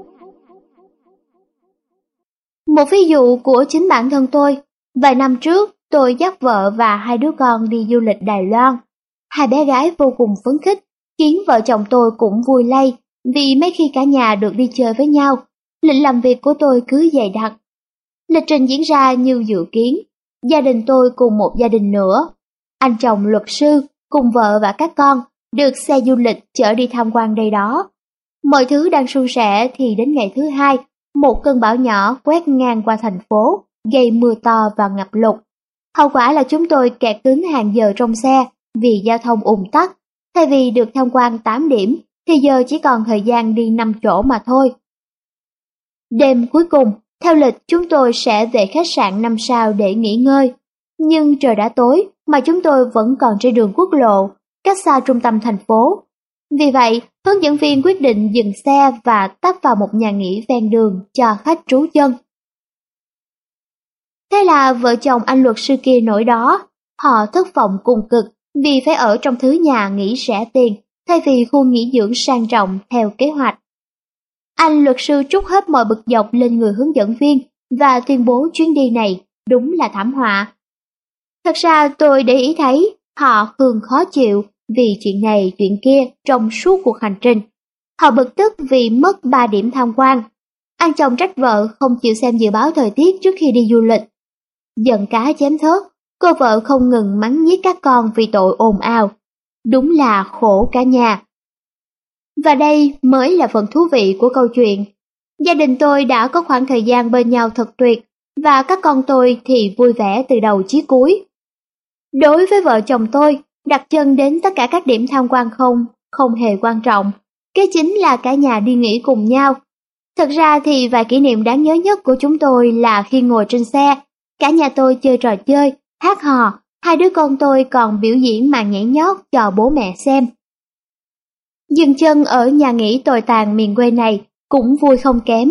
Một ví dụ của chính bản thân tôi. Vài năm trước, tôi dắt vợ và 2 đứa con đi du lịch Đài Loan. 2 bé gái vô cùng phấn khích, khiến vợ chồng tôi cũng vui lây, vì mấy khi cả nhà được đi chơi với nhau, lịch làm việc của tôi cứ dày đặc. Lịch trình diễn ra như dự kiến, gia đình tôi cùng một gia đình nữa, anh chồng luật sư cùng vợ và các con được xe du lịch chở đi tham quan đây đó. Mọi thứ đang suôn sẻ thì đến ngày thứ 2, một cơn bão nhỏ quét ngang qua thành phố, gây mưa to và ngập lụt. Hậu quả là chúng tôi kẹt cứng hàng giờ trong xe vì giao thông ùn tắc. Thay vì được tham quan 8 điểm, thì giờ chỉ còn thời gian đi 5 chỗ mà thôi. Đêm cuối cùng, theo lịch chúng tôi sẽ về khách sạn 5 sao để nghỉ ngơi. Nhưng trời đã tối mà chúng tôi vẫn còn trên đường quốc lộ, cách xa trung tâm thành phố. Vì vậy, hướng dẫn viên quyết định dừng xe và tấp vào một nhà nghỉ ven đường cho khách trú chân. Thế là vợ chồng anh luật sư kia nổi đó, họ thất vọng cùng cực vì phải ở trong thứ nhà nghỉ rẻ tiền thay vì khu nghỉ dưỡng sang trọng theo kế hoạch. Anh luật sư trút hết mọi bực dọc lên người hướng dẫn viên và tuyên bố chuyến đi này đúng là thảm họa. Thật ra tôi để ý thấy họ thường khó chịu vì chuyện này chuyện kia trong suốt cuộc hành trình. Họ bực tức vì mất 3 điểm tham quan. Anh chồng trách vợ không chịu xem dự báo thời tiết trước khi đi du lịch. Giận cá chém thớt, cô vợ không ngừng mắng nhiếc các con vì tội ồn ào. Đúng là khổ cả nhà. Và đây mới là phần thú vị của câu chuyện. Gia đình tôi đã có khoảng thời gian bên nhau thật tuyệt, và các con tôi thì vui vẻ từ đầu chí cuối. Đối với vợ chồng tôi, đặt chân đến tất cả các điểm tham quan không hề quan trọng. Cái chính là cả nhà đi nghỉ cùng nhau. Thật ra thì vài kỷ niệm đáng nhớ nhất của chúng tôi là khi ngồi trên xe, cả nhà tôi chơi trò chơi, hát hò, 2 đứa con tôi còn biểu diễn màn nhảy nhót cho bố mẹ xem. Dừng chân ở nhà nghỉ tồi tàn miền quê này cũng vui không kém.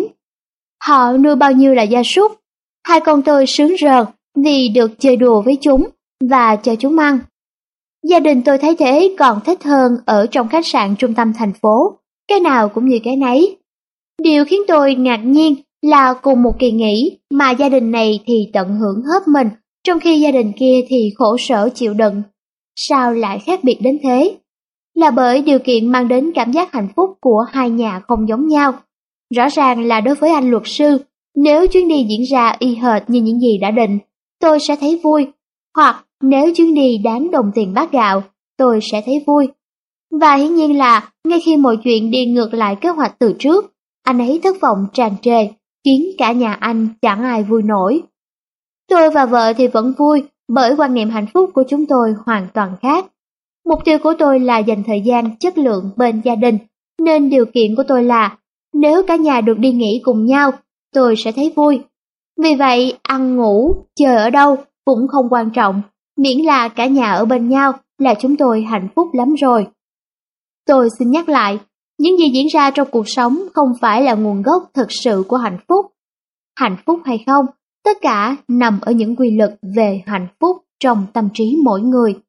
Họ nuôi bao nhiêu là gia súc, 2 con tôi sướng rờn vì được chơi đùa với chúng và cho chúng ăn. Gia đình tôi thấy thế còn thích hơn ở trong khách sạn trung tâm thành phố, cái nào cũng như cái nấy. Điều khiến tôi ngạc nhiên là cùng một kỳ nghỉ mà gia đình này thì tận hưởng hết mình, trong khi gia đình kia thì khổ sở chịu đựng. Sao lại khác biệt đến thế? Là bởi điều kiện mang đến cảm giác hạnh phúc của hai nhà không giống nhau. Rõ ràng là đối với anh luật sư, nếu chuyến đi diễn ra y hệt như những gì đã định, tôi sẽ thấy vui. Hoặc nếu chuyến đi đáng đồng tiền bát gạo, tôi sẽ thấy vui. Và hiển nhiên là ngay khi mọi chuyện đi ngược lại kế hoạch từ trước, anh ấy thất vọng tràn trề, khiến cả nhà anh chẳng ai vui nổi. Tôi và vợ thì vẫn vui, bởi quan niệm hạnh phúc của chúng tôi hoàn toàn khác. Mục tiêu của tôi là dành thời gian chất lượng bên gia đình, nên điều kiện của tôi là nếu cả nhà được đi nghỉ cùng nhau, tôi sẽ thấy vui. Vì vậy, ăn ngủ, chơi ở đâu cũng không quan trọng, miễn là cả nhà ở bên nhau là chúng tôi hạnh phúc lắm rồi. Tôi xin nhắc lại, những gì diễn ra trong cuộc sống không phải là nguồn gốc thực sự của hạnh phúc. Hạnh phúc hay không, tất cả nằm ở những quy luật về hạnh phúc trong tâm trí mỗi người.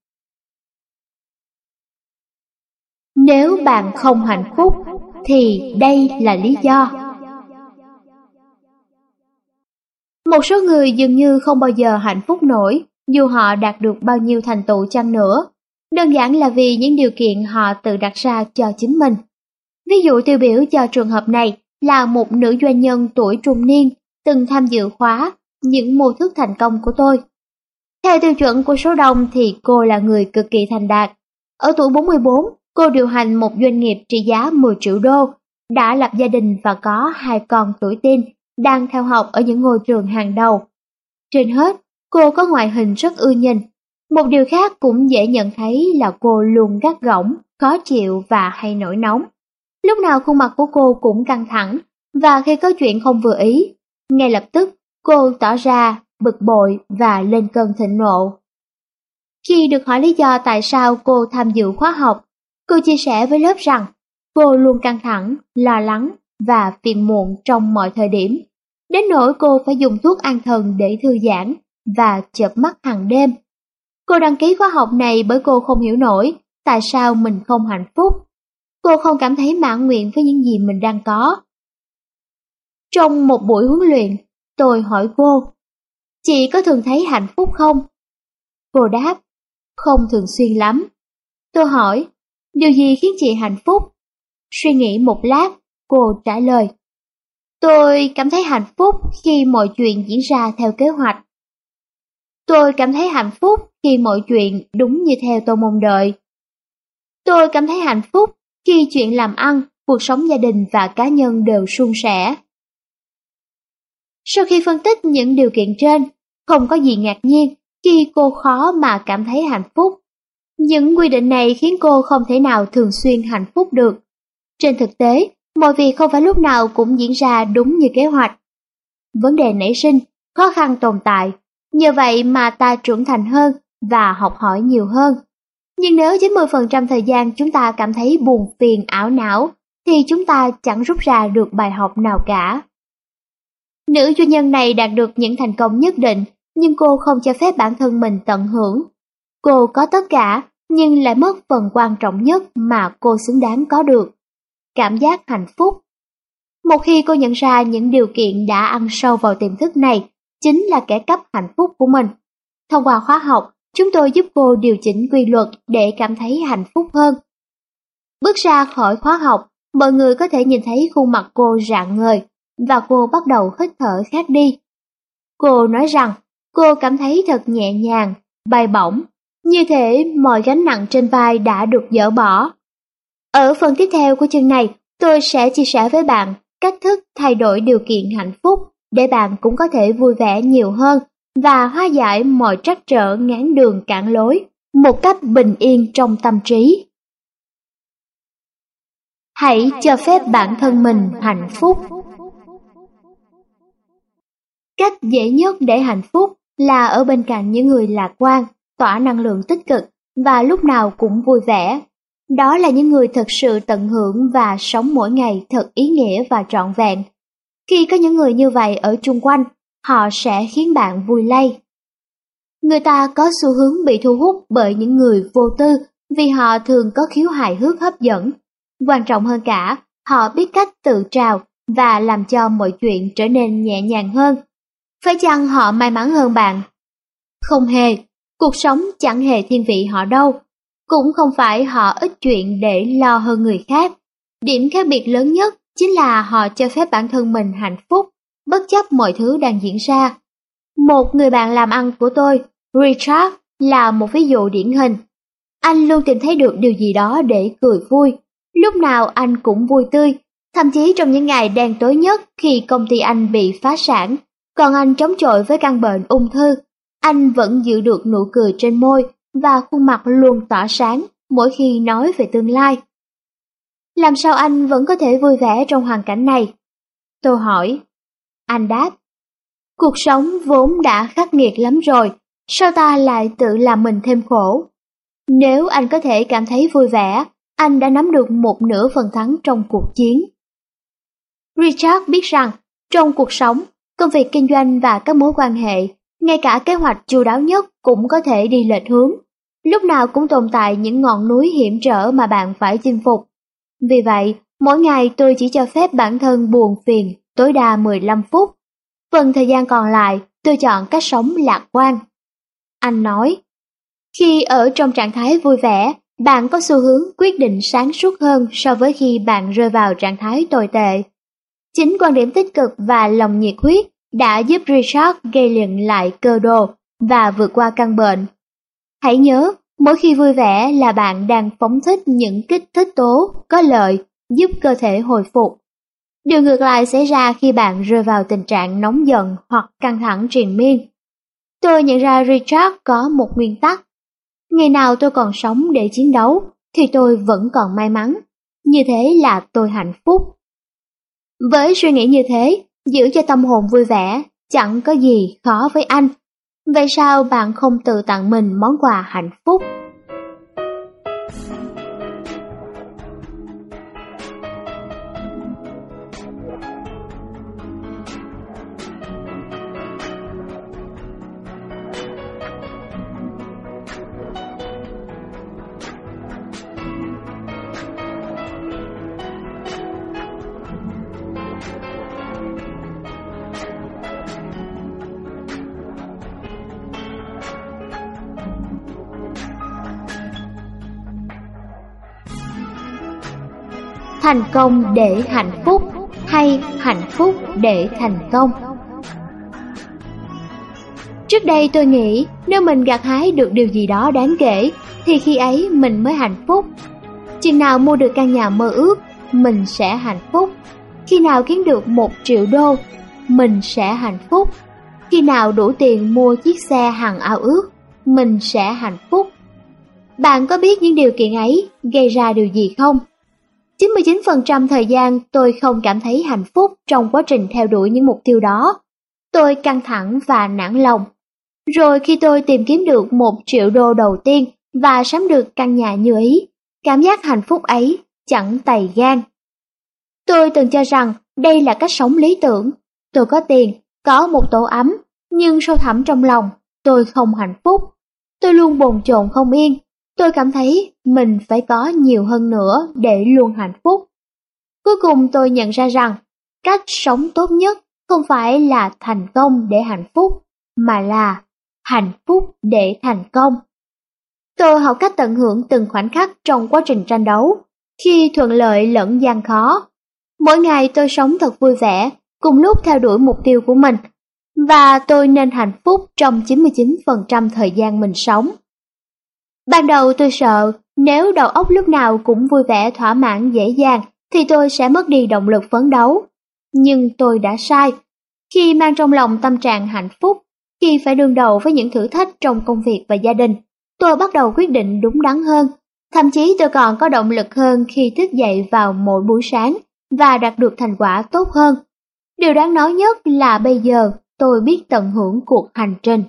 Nếu bạn không hạnh phúc, thì đây là lý do. Một số người dường như không bao giờ hạnh phúc nổi, dù họ đạt được bao nhiêu thành tựu chăng nữa. Đơn giản là vì những điều kiện họ tự đặt ra cho chính mình. Ví dụ tiêu biểu cho trường hợp này là một nữ doanh nhân tuổi trung niên từng tham dự khóa những mô thức thành công của tôi. Theo tiêu chuẩn của số đông thì cô là người cực kỳ thành đạt. Ở tuổi 44, cô điều hành một doanh nghiệp trị giá 10 triệu đô, đã lập gia đình và có 2 con tuổi teen đang theo học ở những ngôi trường hàng đầu. Trên hết, cô có ngoại hình rất ưa nhìn. Một điều khác cũng dễ nhận thấy là cô luôn gắt gỏng, khó chịu và hay nổi nóng. Lúc nào khuôn mặt của cô cũng căng thẳng, và khi có chuyện không vừa ý, ngay lập tức cô tỏ ra bực bội và lên cơn thịnh nộ. Khi được hỏi lý do tại sao cô tham dự khóa học, cô chia sẻ với lớp rằng cô luôn căng thẳng, lo lắng và phiền muộn trong mọi thời điểm, đến nỗi cô phải dùng thuốc an thần để thư giãn và chợp mắt hàng đêm. Cô đăng ký khóa học này bởi cô không hiểu nổi tại sao mình không hạnh phúc Cô không cảm thấy mãn nguyện với những gì mình đang có. Trong một buổi huấn luyện, tôi hỏi cô, chị có thường thấy hạnh phúc không? Cô đáp, không thường xuyên lắm. Tôi hỏi, điều gì khiến chị hạnh phúc? Suy nghĩ một lát, cô trả lời, tôi cảm thấy hạnh phúc khi mọi chuyện diễn ra theo kế hoạch. Tôi cảm thấy hạnh phúc khi mọi chuyện đúng như theo tôi mong đợi. Tôi cảm thấy hạnh phúc khi chuyện làm ăn, cuộc sống gia đình và cá nhân đều suôn sẻ. Sau khi phân tích những điều kiện trên, không có gì ngạc nhiên khi cô khó mà cảm thấy hạnh phúc. Những quy định này khiến cô không thể nào thường xuyên hạnh phúc được. Trên thực tế, mọi việc không phải lúc nào cũng diễn ra đúng như kế hoạch. Vấn đề nảy sinh, khó khăn tồn tại, nhờ vậy mà ta trưởng thành hơn và học hỏi nhiều hơn. Nhưng nếu 90% thời gian chúng ta cảm thấy buồn phiền ảo não, thì chúng ta chẳng rút ra được bài học nào cả. Nữ doanh nhân này đạt được những thành công nhất định, nhưng cô không cho phép bản thân mình tận hưởng. Cô có tất cả, nhưng lại mất phần quan trọng nhất mà cô xứng đáng có được. Cảm giác hạnh phúc. Một khi cô nhận ra những điều kiện đã ăn sâu vào tiềm thức này, chính là kẻ cấp hạnh phúc của mình. Thông qua khóa học, chúng tôi giúp cô điều chỉnh quy luật để cảm thấy hạnh phúc hơn. Bước ra khỏi khóa học, mọi người có thể nhìn thấy khuôn mặt cô rạng ngời, và cô bắt đầu hít thở khác đi. Cô nói rằng cô cảm thấy thật nhẹ nhàng, bay bổng, như thể mọi gánh nặng trên vai đã được dỡ bỏ. Ở phần tiếp theo của chương này, tôi sẽ chia sẻ với bạn cách thức thay đổi điều kiện hạnh phúc để bạn cũng có thể vui vẻ nhiều hơn và hóa giải mọi trắc trở ngáng đường cản lối một cách bình yên trong tâm trí. Hãy cho phép bản thân mình hạnh phúc. Cách dễ nhất để hạnh phúc là ở bên cạnh những người lạc quan, tỏa năng lượng tích cực và lúc nào cũng vui vẻ. Đó là những người thật sự tận hưởng và sống mỗi ngày thật ý nghĩa và trọn vẹn. Khi có những người như vậy ở chung quanh, họ sẽ khiến bạn vui lây. Người ta có xu hướng bị thu hút bởi những người vô tư vì họ thường có khiếu hài hước hấp dẫn. Quan trọng hơn cả, họ biết cách tự trào và làm cho mọi chuyện trở nên nhẹ nhàng hơn. Phải chăng họ may mắn hơn bạn? Không hề, cuộc sống chẳng hề thiên vị họ đâu. Cũng không phải họ ít chuyện để lo hơn người khác. Điểm khác biệt lớn nhất chính là họ cho phép bản thân mình hạnh phúc, bất chấp mọi thứ đang diễn ra. Một người bạn làm ăn của tôi, Richard, là một ví dụ điển hình. Anh luôn tìm thấy được điều gì đó để cười vui. Lúc nào anh cũng vui tươi, thậm chí trong những ngày đen tối nhất khi công ty anh bị phá sản, còn anh chống chọi với căn bệnh ung thư, anh vẫn giữ được nụ cười trên môi và khuôn mặt luôn tỏa sáng mỗi khi nói về tương lai. Làm sao anh vẫn có thể vui vẻ trong hoàn cảnh này? Tôi hỏi. Anh đáp, cuộc sống vốn đã khắc nghiệt lắm rồi, sao ta lại tự làm mình thêm khổ? Nếu anh có thể cảm thấy vui vẻ, anh đã nắm được một nửa phần thắng trong cuộc chiến. Richard biết rằng, trong cuộc sống, công việc kinh doanh và các mối quan hệ, ngay cả kế hoạch chu đáo nhất cũng có thể đi lệch hướng. Lúc nào cũng tồn tại những ngọn núi hiểm trở mà bạn phải chinh phục. Vì vậy, mỗi ngày tôi chỉ cho phép bản thân buồn phiền tối đa 15 phút. Phần thời gian còn lại, tôi chọn cách sống lạc quan. Anh nói, khi ở trong trạng thái vui vẻ, bạn có xu hướng quyết định sáng suốt hơn so với khi bạn rơi vào trạng thái tồi tệ. Chính quan điểm tích cực và lòng nhiệt huyết đã giúp Richard gây dựng lại cơ đồ và vượt qua căn bệnh. Hãy nhớ, mỗi khi vui vẻ là bạn đang phóng thích những kích thích tố có lợi giúp cơ thể hồi phục. Điều ngược lại xảy ra khi bạn rơi vào tình trạng nóng giận hoặc căng thẳng triền miên. Tôi nhận ra Richard có một nguyên tắc. Ngày nào tôi còn sống để chiến đấu, thì tôi vẫn còn may mắn. Như thế là tôi hạnh phúc. Với suy nghĩ như thế, giữ cho tâm hồn vui vẻ, chẳng có gì khó với anh. Vậy sao bạn không tự tặng mình món quà hạnh phúc? thành công để hạnh phúc hay hạnh phúc để thành công? Trước đây tôi nghĩ nếu mình gặt hái được điều gì đó đáng kể thì khi ấy mình mới hạnh phúc. Chừng nào mua được căn nhà mơ ước, mình sẽ hạnh phúc. Khi nào kiếm được 1 triệu đô, mình sẽ hạnh phúc. Khi nào đủ tiền mua chiếc xe hằng ao ước, mình sẽ hạnh phúc. Bạn có biết những điều kiện ấy gây ra điều gì không? 99% thời gian tôi không cảm thấy hạnh phúc trong quá trình theo đuổi những mục tiêu đó. Tôi căng thẳng và nản lòng. Rồi khi tôi tìm kiếm được 1 triệu đô đầu tiên và sắm được căn nhà như ý, cảm giác hạnh phúc ấy chẳng tày gan. Tôi từng cho rằng đây là cách sống lý tưởng. Tôi có tiền, có một tổ ấm, nhưng sâu thẳm trong lòng, tôi không hạnh phúc. Tôi luôn bồn chồn không yên. Tôi cảm thấy mình phải có nhiều hơn nữa để luôn hạnh phúc. Cuối cùng tôi nhận ra rằng, cách sống tốt nhất không phải là thành công để hạnh phúc, mà là hạnh phúc để thành công. Tôi học cách tận hưởng từng khoảnh khắc trong quá trình tranh đấu, khi thuận lợi lẫn gian khó. Mỗi ngày tôi sống thật vui vẻ, cùng lúc theo đuổi mục tiêu của mình, và tôi nên hạnh phúc trong 99% thời gian mình sống. Ban đầu tôi sợ nếu đầu óc lúc nào cũng vui vẻ thỏa mãn dễ dàng thì tôi sẽ mất đi động lực phấn đấu. Nhưng tôi đã sai. Khi mang trong lòng tâm trạng hạnh phúc, khi phải đương đầu với những thử thách trong công việc và gia đình, tôi bắt đầu quyết định đúng đắn hơn. Thậm chí tôi còn có động lực hơn khi thức dậy vào mỗi buổi sáng và đạt được thành quả tốt hơn. Điều đáng nói nhất là bây giờ tôi biết tận hưởng cuộc hành trình.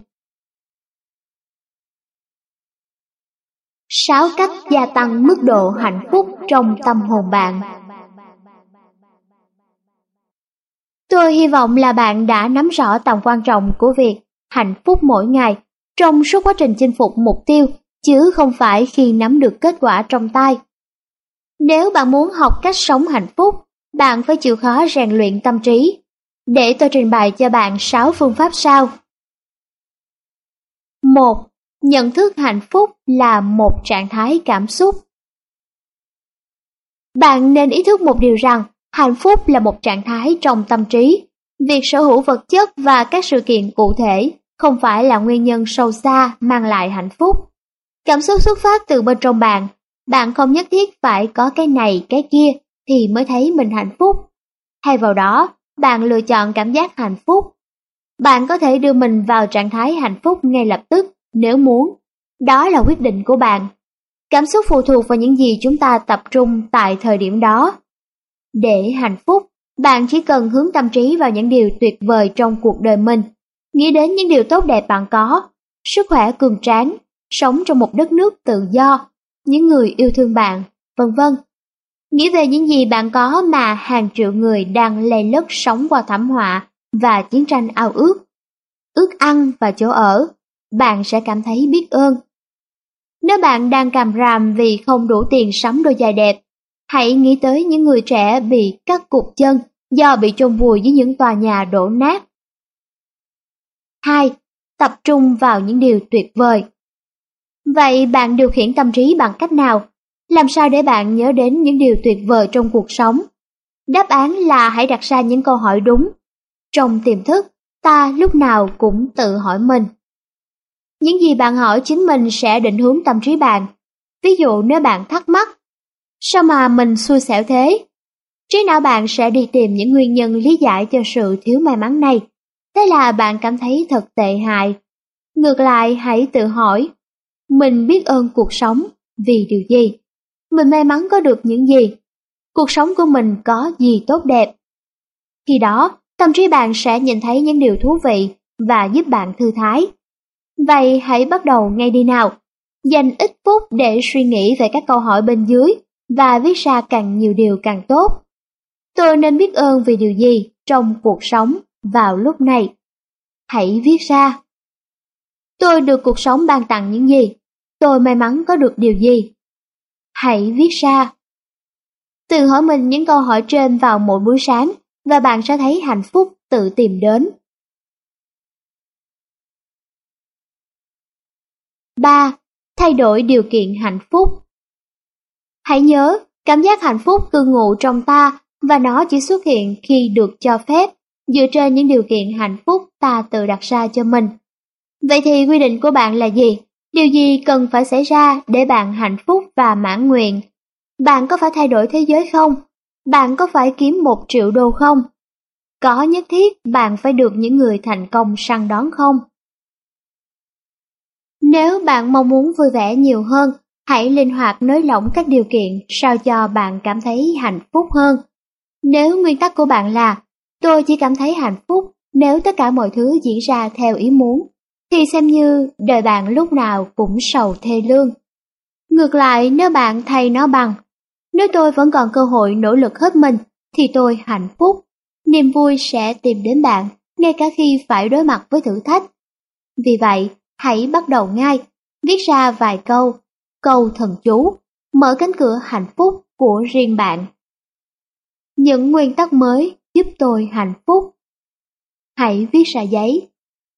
6 cách gia tăng mức độ hạnh phúc trong tâm hồn bạn. Tôi hy vọng là bạn đã nắm rõ tầm quan trọng của việc hạnh phúc mỗi ngày trong suốt quá trình chinh phục mục tiêu, chứ không phải khi nắm được kết quả trong tay. Nếu bạn muốn học cách sống hạnh phúc, bạn phải chịu khó rèn luyện tâm trí. Để tôi trình bày cho bạn 6 phương pháp sau. 1. Nhận thức hạnh phúc là một trạng thái cảm xúc. Bạn nên ý thức một điều rằng hạnh phúc là một trạng thái trong tâm trí. Việc sở hữu vật chất và các sự kiện cụ thể không phải là nguyên nhân sâu xa mang lại hạnh phúc. Cảm xúc xuất phát từ bên trong bạn. Bạn không nhất thiết phải có cái này, cái kia thì mới thấy mình hạnh phúc. Thay vào đó, bạn lựa chọn cảm giác hạnh phúc. Bạn có thể đưa mình vào trạng thái hạnh phúc ngay lập tức nếu muốn. Đó là quyết định của bạn. Cảm xúc phụ thuộc vào những gì chúng ta tập trung tại thời điểm đó. Để hạnh phúc, bạn chỉ cần hướng tâm trí vào những điều tuyệt vời trong cuộc đời mình. Nghĩ đến những điều tốt đẹp bạn có, sức khỏe cường tráng, sống trong một đất nước tự do, những người yêu thương bạn, vân vân. Nghĩ về những gì bạn có mà hàng triệu người đang lầy lất sống qua thảm họa và chiến tranh ao ước. Ước ăn và chỗ ở, bạn sẽ cảm thấy biết ơn. Nếu bạn đang càm ràm vì không đủ tiền sắm đôi giày đẹp, hãy nghĩ tới những người trẻ bị cắt cụt chân do bị chôn vùi dưới những tòa nhà đổ nát. 2. Tập trung vào những điều tuyệt vời. Vậy bạn điều khiển tâm trí bằng cách nào? Làm sao để bạn nhớ đến những điều tuyệt vời trong cuộc sống? Đáp án là hãy đặt ra những câu hỏi đúng. Trong tiềm thức, ta lúc nào cũng tự hỏi mình. Những gì bạn hỏi chính mình sẽ định hướng tâm trí bạn. Ví dụ nếu bạn thắc mắc, sao mà mình xui xẻo thế? Trí não bạn sẽ đi tìm những nguyên nhân lý giải cho sự thiếu may mắn này. Thế là bạn cảm thấy thật tệ hại. Ngược lại, hãy tự hỏi, mình biết ơn cuộc sống vì điều gì? Mình may mắn có được những gì? Cuộc sống của mình có gì tốt đẹp? Khi đó, tâm trí bạn sẽ nhìn thấy những điều thú vị và giúp bạn thư thái. Vậy hãy bắt đầu ngay đi nào. Dành ít phút để suy nghĩ về các câu hỏi bên dưới và viết ra càng nhiều điều càng tốt. Tôi nên biết ơn vì điều gì trong cuộc sống vào lúc này? Hãy viết ra. Tôi được cuộc sống ban tặng những gì? Tôi may mắn có được điều gì? Hãy viết ra. Tự hỏi mình những câu hỏi trên vào mỗi buổi sáng và bạn sẽ thấy hạnh phúc tự tìm đến. 3. Thay đổi điều kiện hạnh phúc. Hãy nhớ, Cảm giác hạnh phúc cư ngụ trong ta và nó chỉ xuất hiện khi được cho phép dựa trên những điều kiện hạnh phúc ta tự đặt ra cho mình. Vậy thì quy định của bạn là gì? Điều gì cần phải xảy ra để bạn hạnh phúc và mãn nguyện? Bạn có phải thay đổi thế giới không? Bạn có phải kiếm 1 triệu đô không? Có nhất thiết bạn phải được những người thành công săn đón không? Nếu bạn mong muốn vui vẻ nhiều hơn, hãy linh hoạt nới lỏng các điều kiện sao cho bạn cảm thấy hạnh phúc hơn. Nếu nguyên tắc của bạn là tôi chỉ cảm thấy hạnh phúc nếu tất cả mọi thứ diễn ra theo ý muốn, thì xem như đời bạn lúc nào cũng sầu thê lương. Ngược lại, nếu bạn thay nó bằng nếu tôi vẫn còn cơ hội nỗ lực hết mình thì tôi hạnh phúc, niềm vui sẽ tìm đến bạn ngay cả khi phải đối mặt với thử thách. Vì vậy, hãy bắt đầu ngay, viết ra vài câu thần chú, mở cánh cửa hạnh phúc của riêng bạn. Những nguyên tắc mới giúp tôi hạnh phúc. Hãy viết ra giấy.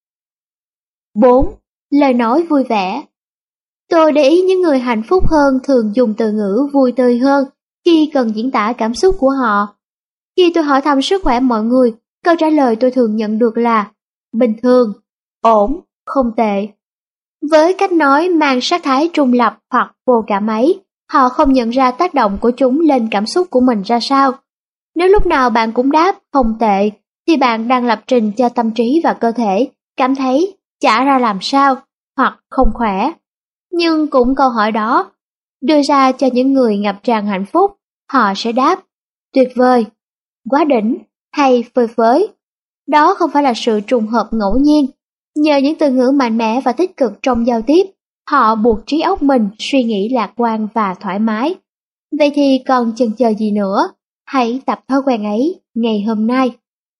4. Lời nói vui vẻ. Tôi để ý những người hạnh phúc hơn thường dùng từ ngữ vui tươi hơn khi cần diễn tả cảm xúc của họ. Khi tôi hỏi thăm sức khỏe mọi người, câu trả lời tôi thường nhận được là bình thường, ổn, không tệ. Với cách nói mang sắc thái trung lập hoặc vô cảm ấy, họ không nhận ra tác động của chúng lên cảm xúc của mình ra sao. Nếu lúc nào bạn cũng đáp không tệ, thì bạn đang lập trình cho tâm trí và cơ thể cảm thấy chả ra làm sao hoặc không khỏe. Nhưng cũng câu hỏi đó đưa ra cho những người ngập tràn hạnh phúc, họ sẽ đáp tuyệt vời, quá đỉnh hay phơi phới. Đó không phải là sự trùng hợp ngẫu nhiên. Nhờ những từ ngữ mạnh mẽ và tích cực trong giao tiếp, họ buộc trí óc mình suy nghĩ lạc quan và thoải mái. Vậy thì còn chần chờ gì nữa? Hãy tập thói quen ấy ngày hôm nay.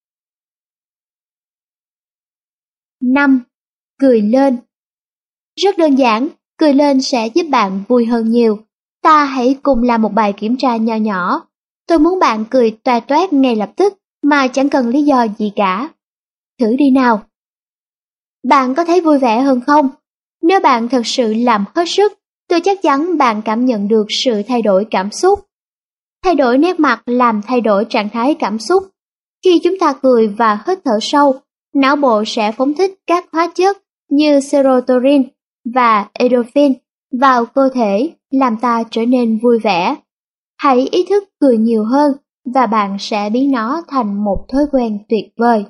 5. Cười lên. Rất đơn giản, cười lên sẽ giúp bạn vui hơn nhiều. Ta hãy cùng làm một bài kiểm tra nho nhỏ. Tôi muốn bạn cười toa toét ngay lập tức mà chẳng cần lý do gì cả. Thử đi nào. Bạn có thấy vui vẻ hơn không? Nếu bạn thật sự làm hết sức, tôi chắc chắn bạn cảm nhận được sự thay đổi cảm xúc. Thay đổi nét mặt làm thay đổi trạng thái cảm xúc. Khi chúng ta cười và hít thở sâu, não bộ sẽ phóng thích các hóa chất như serotonin và endorphin vào cơ thể, làm ta trở nên vui vẻ. Hãy ý thức cười nhiều hơn và bạn sẽ biến nó thành một thói quen tuyệt vời.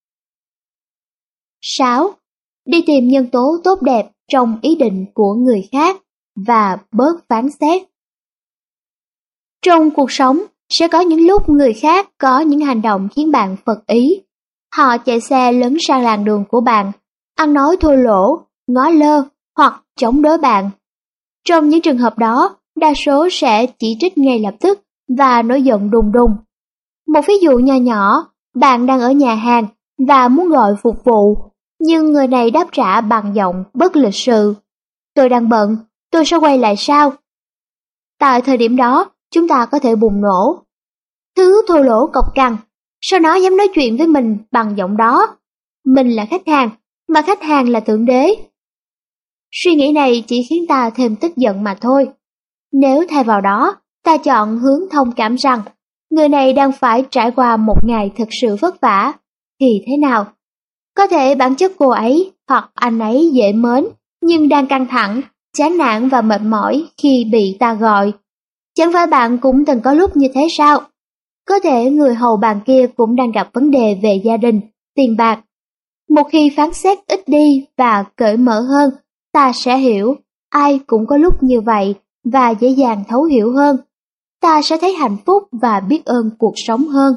6. Đi tìm nhân tố tốt đẹp trong ý định của người khác và bớt phán xét. Trong cuộc sống, sẽ có những lúc người khác có những hành động khiến bạn phật ý. Họ chạy xe lấn sang làn đường của bạn, ăn nói thô lỗ, ngó lơ hoặc chống đối bạn. Trong những trường hợp đó, đa số sẽ chỉ trích ngay lập tức và nổi giận đùng đùng. Một ví dụ nho nhỏ, bạn đang ở nhà hàng và muốn gọi phục vụ, nhưng người này đáp trả bằng giọng bất lịch sự. Tôi đang bận, tôi sẽ quay lại sau. Tại thời điểm đó, chúng ta có thể bùng nổ. Thứ thô lỗ cộc cằn, sao nó dám nói chuyện với mình bằng giọng đó? Mình là khách hàng, mà khách hàng là thượng đế. Suy nghĩ này chỉ khiến ta thêm tức giận mà thôi. Nếu thay vào đó, ta chọn hướng thông cảm rằng người này đang phải trải qua một ngày thực sự vất vả, thì thế nào? Có thể bản chất cô ấy hoặc anh ấy dễ mến, nhưng đang căng thẳng, chán nản và mệt mỏi khi bị ta gọi. Chẳng phải bạn cũng từng có lúc như thế sao? Có thể người hầu bàn kia cũng đang gặp vấn đề về gia đình, tiền bạc. Một khi phán xét ít đi và cởi mở hơn, ta sẽ hiểu, ai cũng có lúc như vậy và dễ dàng thấu hiểu hơn. Ta sẽ thấy hạnh phúc và biết ơn cuộc sống hơn.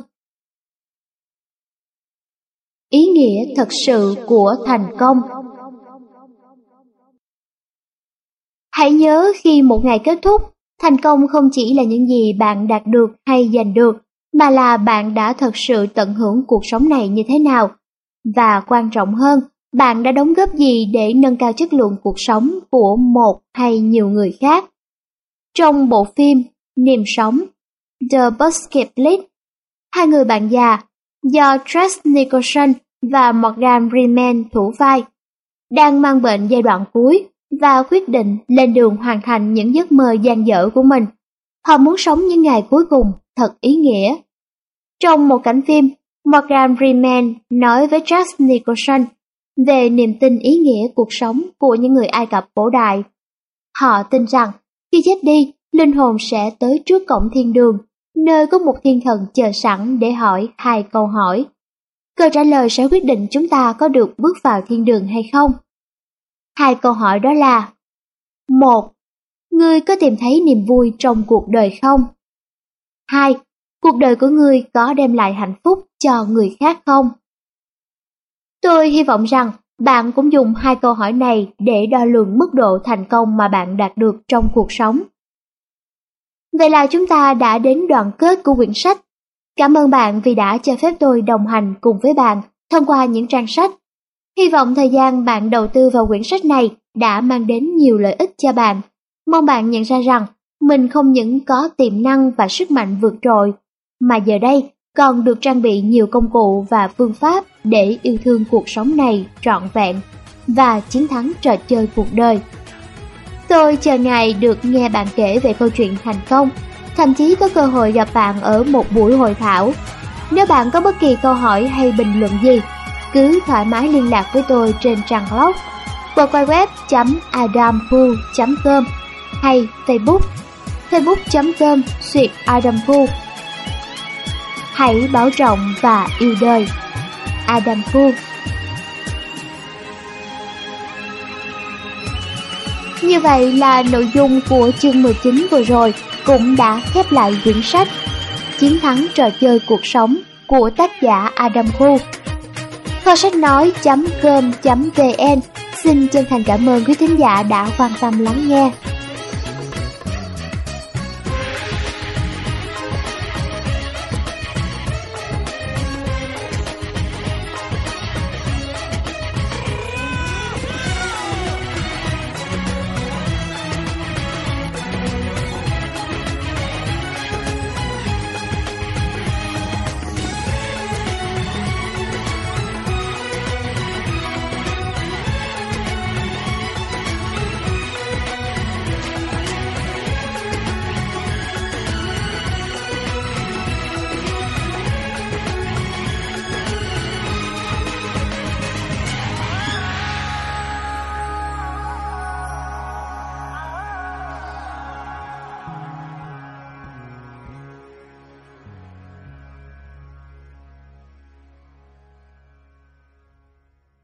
Ý nghĩa thật sự của thành công. Hãy nhớ khi một ngày kết thúc, thành công không chỉ là những gì bạn đạt được hay giành được, mà là bạn đã thật sự tận hưởng cuộc sống này như thế nào. Và quan trọng hơn, bạn đã đóng góp gì để nâng cao chất lượng cuộc sống của một hay nhiều người khác. Trong bộ phim Niềm sống, The Bucket List, hai người bạn già do Trace Nicholson và Morgan Freeman thủ vai đang mang bệnh giai đoạn cuối và quyết định lên đường hoàn thành những giấc mơ dang dở của mình. Họ muốn sống những ngày cuối cùng thật ý nghĩa. Trong một cảnh phim, Morgan Freeman nói với Jack Nicholson về niềm tin ý nghĩa cuộc sống của những người Ai Cập cổ đại. Họ tin rằng khi chết đi, linh hồn sẽ tới trước cổng thiên đường, nơi có một thiên thần chờ sẵn để hỏi 2 câu hỏi. Câu trả lời sẽ quyết định chúng ta có được bước vào thiên đường hay không. 2 câu hỏi đó là: 1. Ngươi có tìm thấy niềm vui trong cuộc đời không? 2. Cuộc đời của ngươi có đem lại hạnh phúc cho người khác không? Tôi hy vọng rằng bạn cũng dùng 2 câu hỏi này để đo lường mức độ thành công mà bạn đạt được trong cuộc sống. Vậy là chúng ta đã đến đoạn kết của quyển sách. Cảm ơn bạn vì đã cho phép tôi đồng hành cùng với bạn thông qua những trang sách. Hy vọng thời gian bạn đầu tư vào quyển sách này đã mang đến nhiều lợi ích cho bạn. Mong bạn nhận ra rằng mình không những có tiềm năng và sức mạnh vượt trội, mà giờ đây còn được trang bị nhiều công cụ và phương pháp để yêu thương cuộc sống này trọn vẹn và chiến thắng trò chơi cuộc đời. Tôi chờ ngày được nghe bạn kể về câu chuyện thành công, thậm chí có cơ hội gặp bạn ở một buổi hội thảo. Nếu bạn có bất kỳ câu hỏi hay bình luận gì, cứ thoải mái liên lạc với tôi trên trang blog www.adampool.com hay facebook.com/adampool. Hãy bảo trọng và yêu đời. Adam Pool. Như vậy là nội dung của chương 19 vừa rồi cũng đã khép lại quyển sách Chiến thắng trò chơi cuộc sống của tác giả Adam Pool. Kho sách nói.com.vn xin chân thành cảm ơn quý thính giả đã quan tâm lắng nghe.